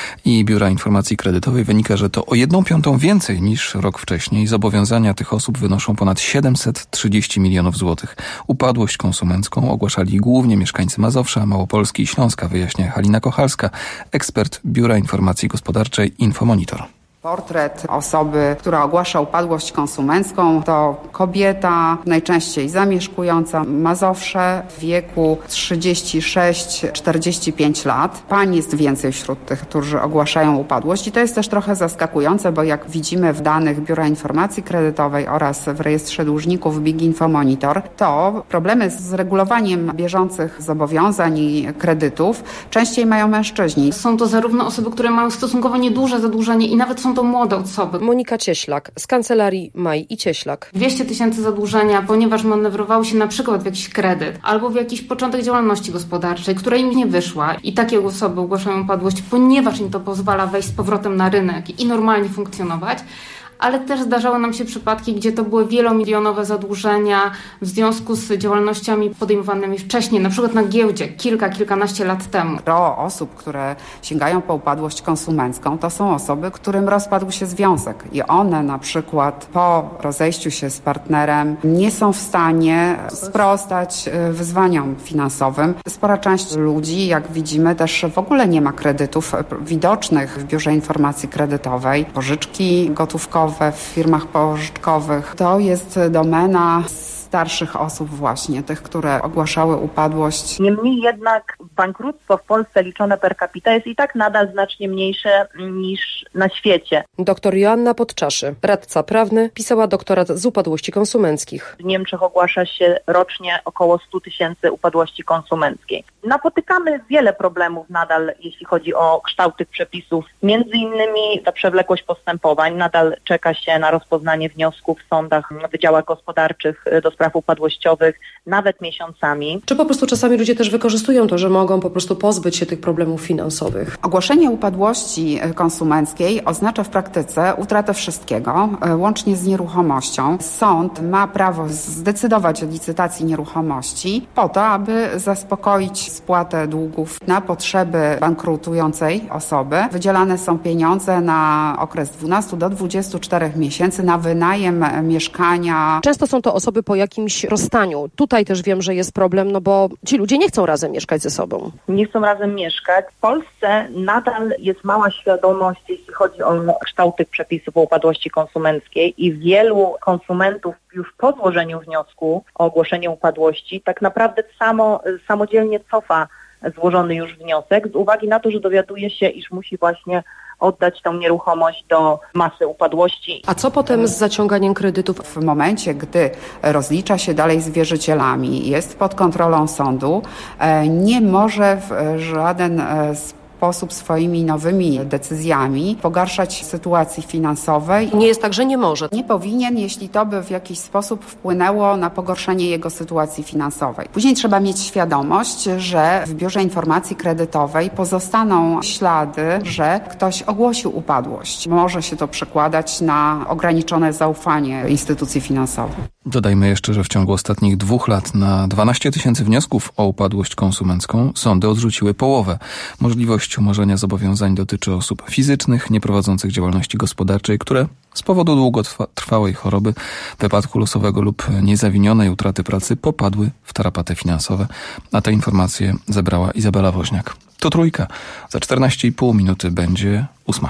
Speaker 3: i Biura Informacji Kredytowej wynika, że to o jedną piątą więcej niż rok wcześniej. Zobowiązania tych osób wynoszą ponad siedemset trzydzieści milionów złotych. Upadłość konsumencką ogłaszali głównie mieszkańcy Mazowsza, Małopolski i Śląska, wyjaśnia Halina Kochalska, ekspert Biura Informacji Gospodarczej Infomonitor.
Speaker 2: Portret osoby, która ogłasza upadłość konsumencką, to kobieta, najczęściej zamieszkująca Mazowsze w wieku trzydzieści sześć do czterdziestu pięciu lat. Pań jest więcej wśród tych, którzy ogłaszają upadłość i to jest też trochę zaskakujące, bo jak widzimy w danych Biura Informacji Kredytowej oraz w rejestrze dłużników Big Info Monitor, to problemy z regulowaniem bieżących zobowiązań i kredytów częściej mają mężczyźni.
Speaker 4: Są to zarówno osoby, które mają stosunkowo nieduże zadłużenie i nawet są to młode osoby.
Speaker 5: Monika Cieślak z kancelarii Maj i Cieślak.
Speaker 4: dwieście tysięcy zadłużenia, ponieważ manewrowały się na przykład w jakiś kredyt albo w jakiś początek działalności gospodarczej, która im nie wyszła i takie osoby ogłaszają upadłość, ponieważ im to pozwala wejść z powrotem na rynek i normalnie funkcjonować. Ale też zdarzały nam się przypadki, gdzie to były wielomilionowe zadłużenia w związku z działalnościami podejmowanymi wcześniej, na przykład na giełdzie, kilka, kilkanaście lat temu.
Speaker 2: Gro osób, które sięgają po upadłość konsumencką, to są osoby, którym rozpadł się związek i one na przykład po rozejściu się z partnerem nie są w stanie sprostać wyzwaniom finansowym. Spora część ludzi, jak widzimy, też w ogóle nie ma kredytów widocznych w Biurze Informacji Kredytowej, pożyczki gotówkowe w firmach pożyczkowych. To jest domena starszych osób właśnie, tych, które ogłaszały upadłość.
Speaker 9: Niemniej jednak bankructwo w Polsce liczone per capita jest i tak nadal znacznie mniejsze niż na świecie.
Speaker 5: Doktor Joanna Podczaszy, radca prawny, pisała doktorat z upadłości konsumenckich.
Speaker 9: W Niemczech ogłasza się rocznie około sto tysięcy upadłości konsumenckiej. Napotykamy wiele problemów nadal, jeśli chodzi o kształt tych przepisów. Między innymi ta przewlekłość postępowań. Nadal czeka się na rozpoznanie wniosków w sądach, w wydziałach gospodarczych do spraw upadłościowych, nawet miesiącami.
Speaker 5: Czy po prostu czasami ludzie też wykorzystują to, że mogą po prostu pozbyć się tych problemów finansowych?
Speaker 2: Ogłoszenie upadłości konsumenckiej oznacza w praktyce utratę wszystkiego, łącznie z nieruchomością. Sąd ma prawo zdecydować o licytacji nieruchomości po to, aby zaspokoić spłatę długów na potrzeby bankrutującej osoby. Wydzielane są pieniądze na okres dwunastu do dwudziestu czterech miesięcy na wynajem mieszkania.
Speaker 5: Często są to osoby po jakimś rozstaniu. Tutaj też wiem, że jest problem, no bo ci ludzie nie chcą razem mieszkać ze sobą.
Speaker 9: Nie chcą razem mieszkać. W Polsce nadal jest mała świadomość, jeśli chodzi o kształt tych przepisów o upadłości konsumenckiej i wielu konsumentów już po złożeniu wniosku o ogłoszenie upadłości tak naprawdę samo, samodzielnie cofa złożony już wniosek z uwagi na to, że dowiaduje się, iż musi właśnie oddać tą nieruchomość do masy upadłości.
Speaker 5: A co potem z zaciąganiem kredytów?
Speaker 2: W momencie, gdy rozlicza się dalej z wierzycielami, jest pod kontrolą sądu, nie może w żaden sposób sposób swoimi nowymi decyzjami pogarszać sytuacji finansowej.
Speaker 5: Nie jest tak, że nie może.
Speaker 2: Nie powinien, jeśli to by w jakiś sposób wpłynęło na pogorszenie jego sytuacji finansowej. Później trzeba mieć świadomość, że w Biurze Informacji Kredytowej pozostaną ślady, że ktoś ogłosił upadłość. Może się to przekładać na ograniczone zaufanie instytucji finansowych.
Speaker 3: Dodajmy jeszcze, że w ciągu ostatnich dwóch lat na dwanaście tysięcy wniosków o upadłość konsumencką sądy odrzuciły połowę. Możliwość umorzenia zobowiązań dotyczy osób fizycznych, nieprowadzących działalności gospodarczej, które z powodu długotrwałej choroby, wypadku losowego lub niezawinionej utraty pracy popadły w tarapaty finansowe. A te informacje zebrała Izabela Woźniak. To Trójka. Za czternaście i pół minuty będzie ósma.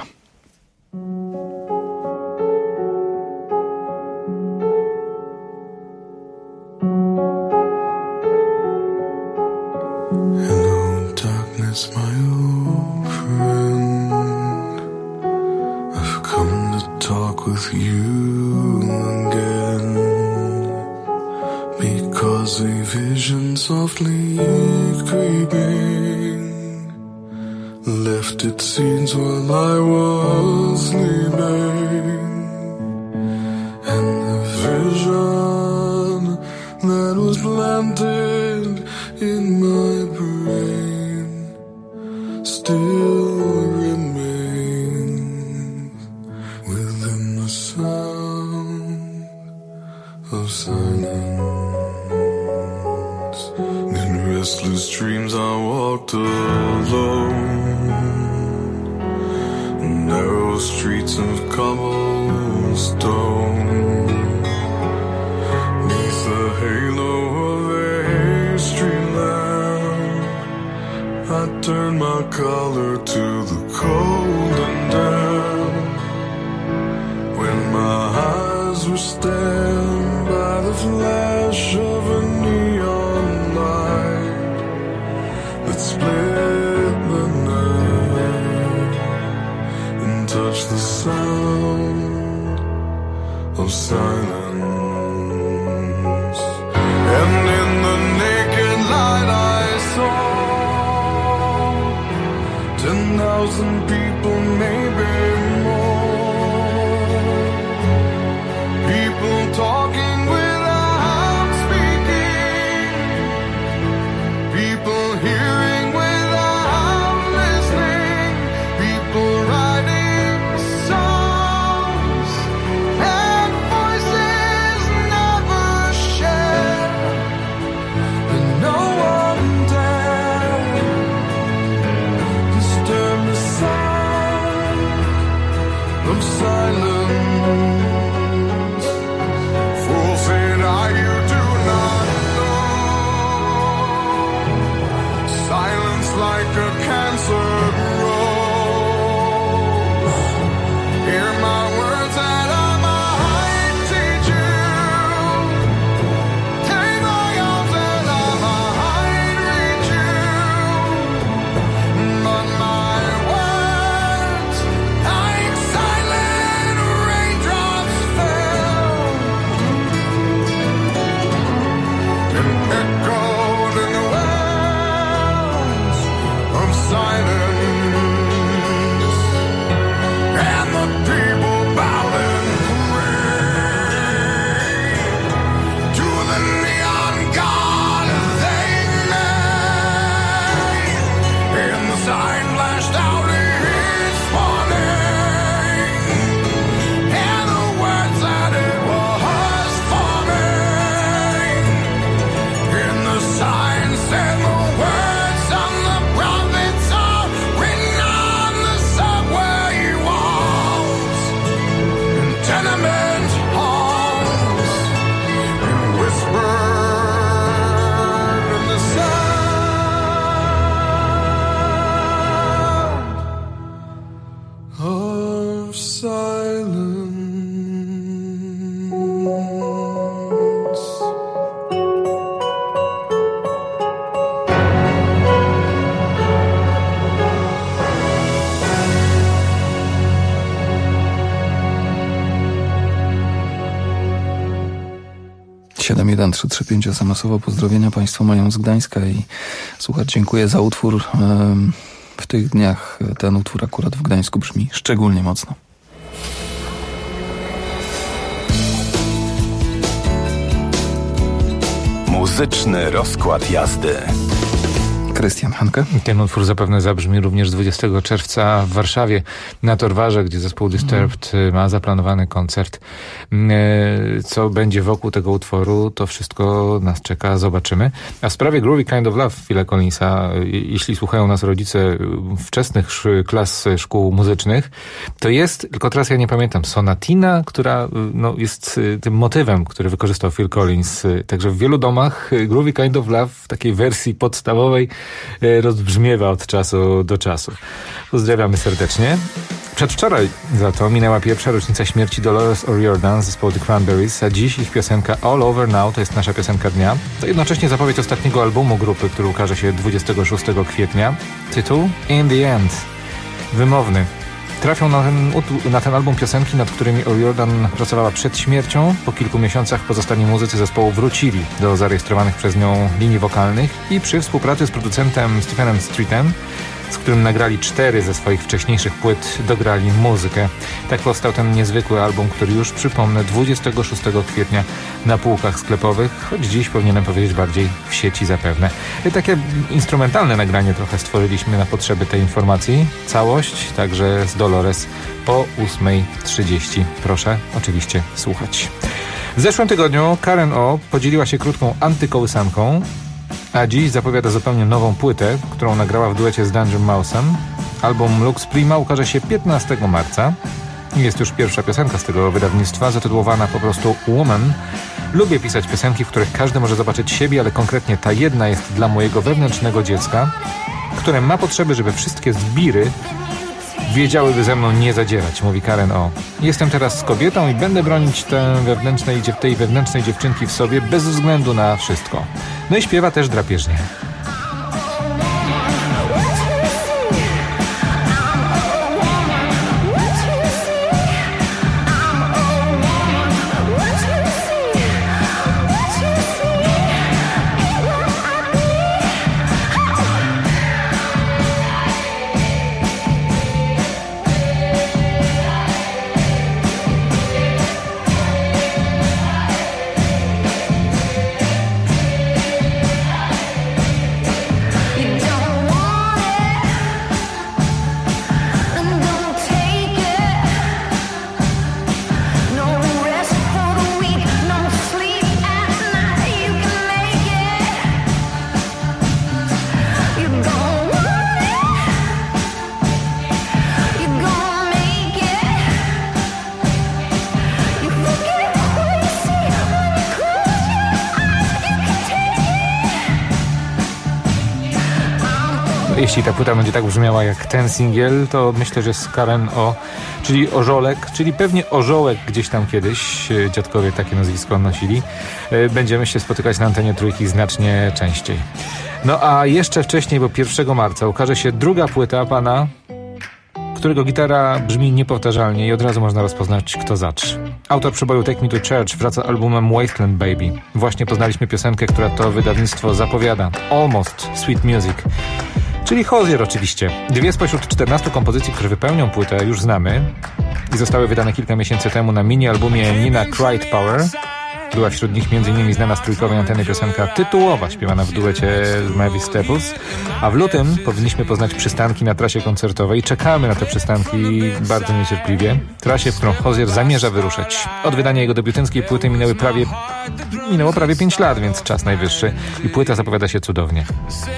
Speaker 23: My old friend, I've come to talk with you again, because a vision softly creeping left its scenes while I was sleeping, and the vision that was planted in my brain still restless dreams I walked alone, narrow streets of cobblestone, neath the halo of a street lamp, I turned my collar to the cold and damp. When my eyes were stabbed by the flash of a neon light that split the night and touched the sound of silence. And in the naked light I saw ten thousand people, maybe talking without speaking, people hearing without listening, people writing songs and voices never shared, and no one dared disturb the sound of silence. Like a cancer grows. Hear my words that I might teach you. Take my arms and I might reach you. But my words, like silent raindrops, fell and echoed in the wind. Silence, and the people bowed and prayed to the neon god they made, and the sign flashed out his warning, and the words that it was forming, and the sign said the words on the prophets are written on the subway walls, in tenement halls, and whispered in the sound of silence.
Speaker 3: siedem jeden trzy trzy pięć es em esowo pozdrowienia Państwo mają z Gdańska i słuchacz, dziękuję za utwór. W tych dniach ten utwór akurat w Gdańsku brzmi szczególnie mocno.
Speaker 19: Muzyczny rozkład jazdy.
Speaker 3: Krystian Hanke.
Speaker 10: Ten utwór zapewne zabrzmi również dwudziestego czerwca w Warszawie na Torwarze, gdzie zespół Disturbed ma zaplanowany koncert. Co będzie wokół tego utworu, to wszystko nas czeka, zobaczymy. A w sprawie Groovy Kind of Love Phila Collinsa, jeśli słuchają nas rodzice wczesnych klas szkół muzycznych, to jest, tylko teraz ja nie pamiętam, sonatina, która no, jest tym motywem, który wykorzystał Phil Collins. Także w wielu domach Groovy Kind of Love w takiej wersji podstawowej rozbrzmiewa od czasu do czasu. Pozdrawiamy serdecznie. Przedwczoraj za to minęła pierwsza rocznica śmierci Dolores O'Riordan z zespołu The Cranberries, a dziś ich piosenka All Over Now to jest nasza piosenka dnia. To jednocześnie zapowiedź ostatniego albumu grupy, który ukaże się dwudziestego szóstego kwietnia. Tytuł In the End. Wymowny. Trafią na ten, na ten album piosenki, nad którymi O'Riordan pracowała przed śmiercią. Po kilku miesiącach pozostali muzycy zespołu wrócili do zarejestrowanych przez nią linii wokalnych i przy współpracy z producentem Stephenem Streetem, z którym nagrali cztery ze swoich wcześniejszych płyt, dograli muzykę. Tak powstał ten niezwykły album, który już, przypomnę, dwudziestego szóstego kwietnia na półkach sklepowych, choć dziś powinienem powiedzieć bardziej w sieci zapewne. Takie instrumentalne nagranie trochę stworzyliśmy na potrzeby tej informacji. Całość także z Dolores po ósmej trzydzieści. Proszę oczywiście słuchać. W zeszłym tygodniu Karen O podzieliła się krótką antykołysanką. A dziś zapowiada zupełnie nową płytę, którą nagrała w duecie z Danger Mouse'em. Album Lux Prima ukaże się piętnastego marca. Jest już pierwsza piosenka z tego wydawnictwa, zatytułowana po prostu Woman. Lubię pisać piosenki, w których każdy może zobaczyć siebie, ale konkretnie ta jedna jest dla mojego wewnętrznego dziecka, które ma potrzeby, żeby wszystkie zbiry wiedziałyby ze mną nie zadzierać, mówi Karen O. Jestem teraz z kobietą i będę bronić tę wewnętrznej, tej wewnętrznej dziewczynki w sobie bez względu na wszystko. No i śpiewa też drapieżnie. Jeśli ta płyta będzie tak brzmiała jak ten singiel, to myślę, że z Karen O, czyli Orzolek, czyli pewnie Orzołek gdzieś tam kiedyś, dziadkowie takie nazwisko nosili, będziemy się spotykać na antenie Trójki znacznie częściej. No a jeszcze wcześniej, bo pierwszego marca ukaże się druga płyta pana, którego gitara brzmi niepowtarzalnie i od razu można rozpoznać, kto zacz. Autor przeboju Take Me to Church wraca albumem Wasteland Baby. Właśnie poznaliśmy piosenkę, która to wydawnictwo zapowiada. Almost Sweet Music. Czyli Hozier oczywiście. Dwie spośród czternastu kompozycji, które wypełnią płytę, już znamy i zostały wydane kilka miesięcy temu na mini-albumie Nina Cried Power. Była wśród nich m.in. znana z trójkowej anteny piosenka tytułowa, śpiewana w duecie z Mavis Staples. A w lutym powinniśmy poznać przystanki na trasie koncertowej. Czekamy na te przystanki bardzo niecierpliwie. Trasie, w którą Hozier zamierza wyruszać. Od wydania jego debiutanckiej płyty minęły prawie, minęło prawie pięć lat, więc czas najwyższy. I płyta zapowiada się cudownie.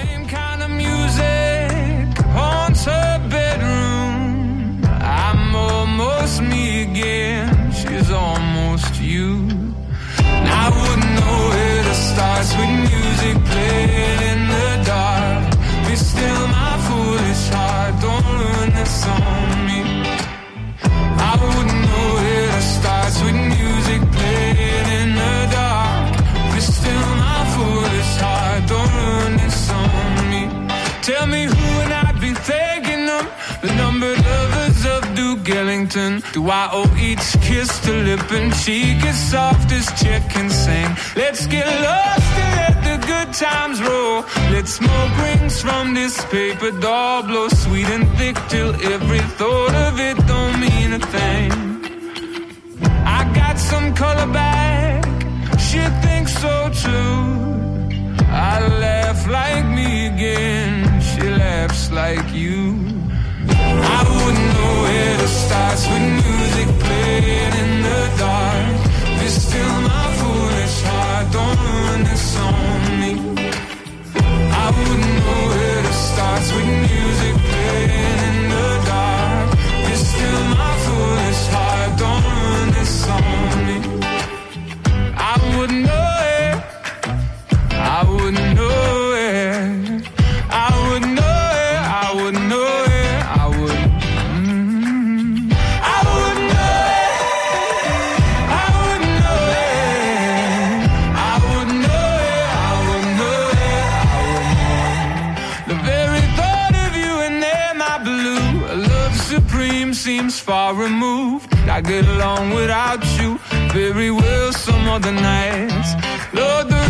Speaker 10: Her bedroom, I'm almost me again. She's almost you. I wouldn't know where to start. Sweet music playing in the dark. Be still my foolish heart. Don't ruin this on me. I wouldn't know where to start. Sweet music playing in the dark. Be still my foolish heart. Don't ruin this on me. Tell me who and I'd be thanking them. The numbered lovers of Duke Ellington. Do I owe each kiss to lip and cheek as soft as chick can sing? Let's get lost and let the good times roll. Let smoke rings from this paper doll blow sweet and thick till every thought of it don't mean a thing. I got some color back. She thinks so too. I laugh like me again. She laughs like you. I wouldn't know where to start. Sweet music playing in the dark. Be still my foolish heart. Don't ruin this on me. I wouldn't know where to start. Sweet music playing in the dark. Be still my foolish heart. Don't ruin this on me. I wouldn't know it. I wouldn't know it. I wouldn't know it. I wouldn't know it. I would. Mm, I wouldn't know it. I wouldn't know it. I wouldn't know it. I wouldn't know it. I wouldn't know. The very thought of you and there, my blue. A love supreme seems far removed. I get along without you very well some other nights. Lord, the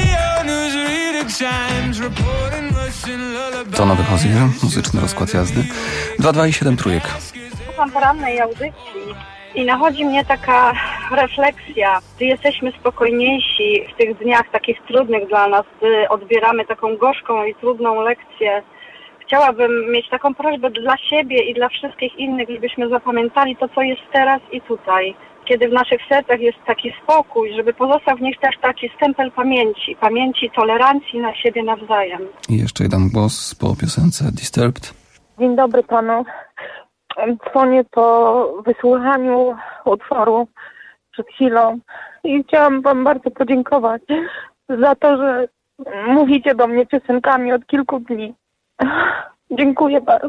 Speaker 3: To nowy Hozier, muzyczny rozkład jazdy. dwa dwa i siedem trójek.
Speaker 1: Słucham porannej audycji i nachodzi mnie taka refleksja, gdy jesteśmy spokojniejsi w tych dniach takich trudnych dla nas, gdy odbieramy taką gorzką i trudną lekcję. Chciałabym mieć taką prośbę dla siebie i dla wszystkich innych, żebyśmy zapamiętali to, co jest teraz i tutaj. kiedy w naszych sercach jest taki spokój, żeby pozostał w nich też taki stempel pamięci, pamięci, tolerancji na siebie nawzajem.
Speaker 3: I jeszcze jeden głos po piosence Disturbed.
Speaker 11: Dzień dobry panu. Dzwonię po wysłuchaniu utworu przed chwilą i chciałam wam bardzo podziękować za to, że mówicie do mnie piosenkami od kilku dni. Dziękuję bardzo.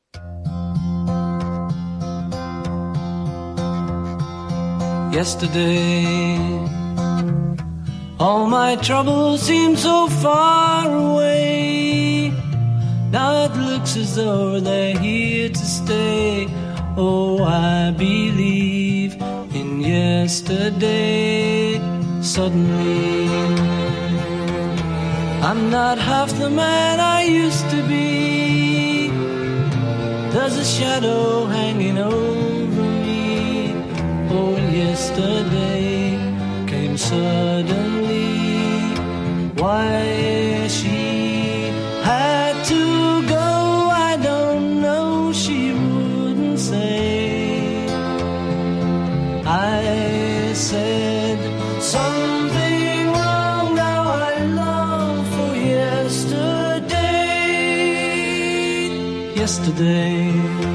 Speaker 13: Yesterday, all my troubles seem so far away. Now it looks as though they're here to stay. Oh, I believe in yesterday. Suddenly, I'm not half the man I used to be. There's a shadow hanging over me. Oh, yesterday came suddenly. Why she had to go, I don't know, she wouldn't say. I said something wrong, now I long for yesterday. Yesterday,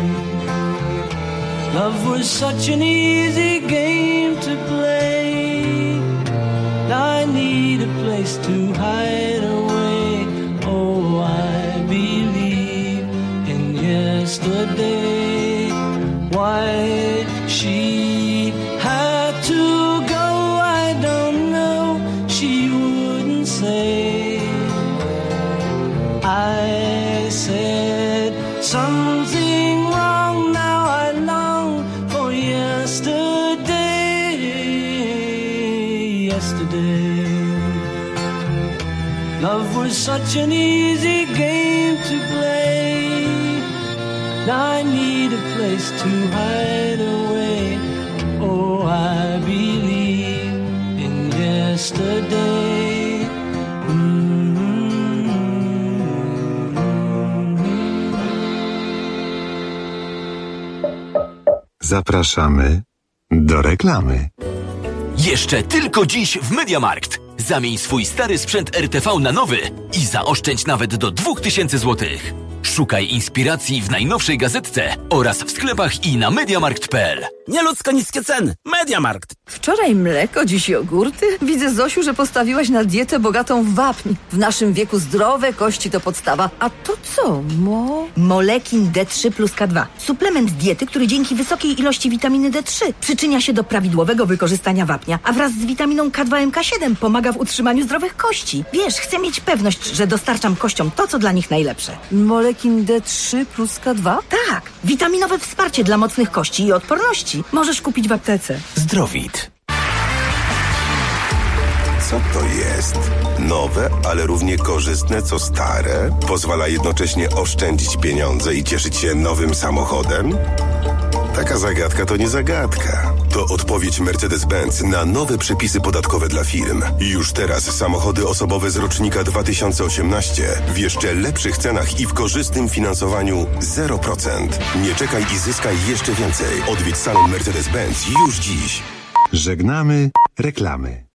Speaker 13: love was such an easy game to play. Now I need a place to hide away. Oh, I believe in yesterday. Why she had to go, I don't know, she wouldn't say. I said something wrong, now I long for yesterday. Yesterday, love was such an easy game to play. Now I need a place to hide away. Oh, I believe in yesterday.
Speaker 12: Zapraszamy do reklamy.
Speaker 14: Jeszcze tylko dziś w MediaMarkt. Zamień swój stary sprzęt R T V na nowy i zaoszczędź nawet do dwa tysiące złotych. Szukaj inspiracji w najnowszej gazetce oraz w sklepach i na mediamarkt kropka p l.
Speaker 15: Nieludzko niskie ceny. MediaMarkt.
Speaker 17: Wczoraj mleko, dziś jogurty. Widzę, Zosiu, że postawiłaś na dietę bogatą w wapń. W naszym wieku zdrowe kości to podstawa. A to co, mo?
Speaker 6: Molekin D trzy plus K dwa. Suplement diety, który dzięki wysokiej ilości witaminy D trzy przyczynia się do prawidłowego wykorzystania wapnia, a wraz z witaminą K dwa M K siedem pomaga w utrzymaniu zdrowych kości. Wiesz, chcę mieć pewność, że dostarczam kościom to, co dla nich najlepsze.
Speaker 17: Molekin D trzy plus K dwa?
Speaker 6: Tak, witaminowe wsparcie dla mocnych kości i odporności. Możesz kupić w aptece.
Speaker 19: Zdrowit.
Speaker 7: Co to jest? Nowe, ale równie korzystne co stare? Pozwala jednocześnie oszczędzić pieniądze i cieszyć się nowym samochodem? Taka zagadka to nie zagadka. To odpowiedź Mercedes-Benz na nowe przepisy podatkowe dla firm. Już teraz samochody osobowe z rocznika dwa tysiące osiemnaście w jeszcze lepszych cenach i w korzystnym finansowaniu zero procent. Nie czekaj i zyskaj jeszcze więcej. Odwiedź salon Mercedes-Benz już dziś.
Speaker 12: Żegnamy reklamy.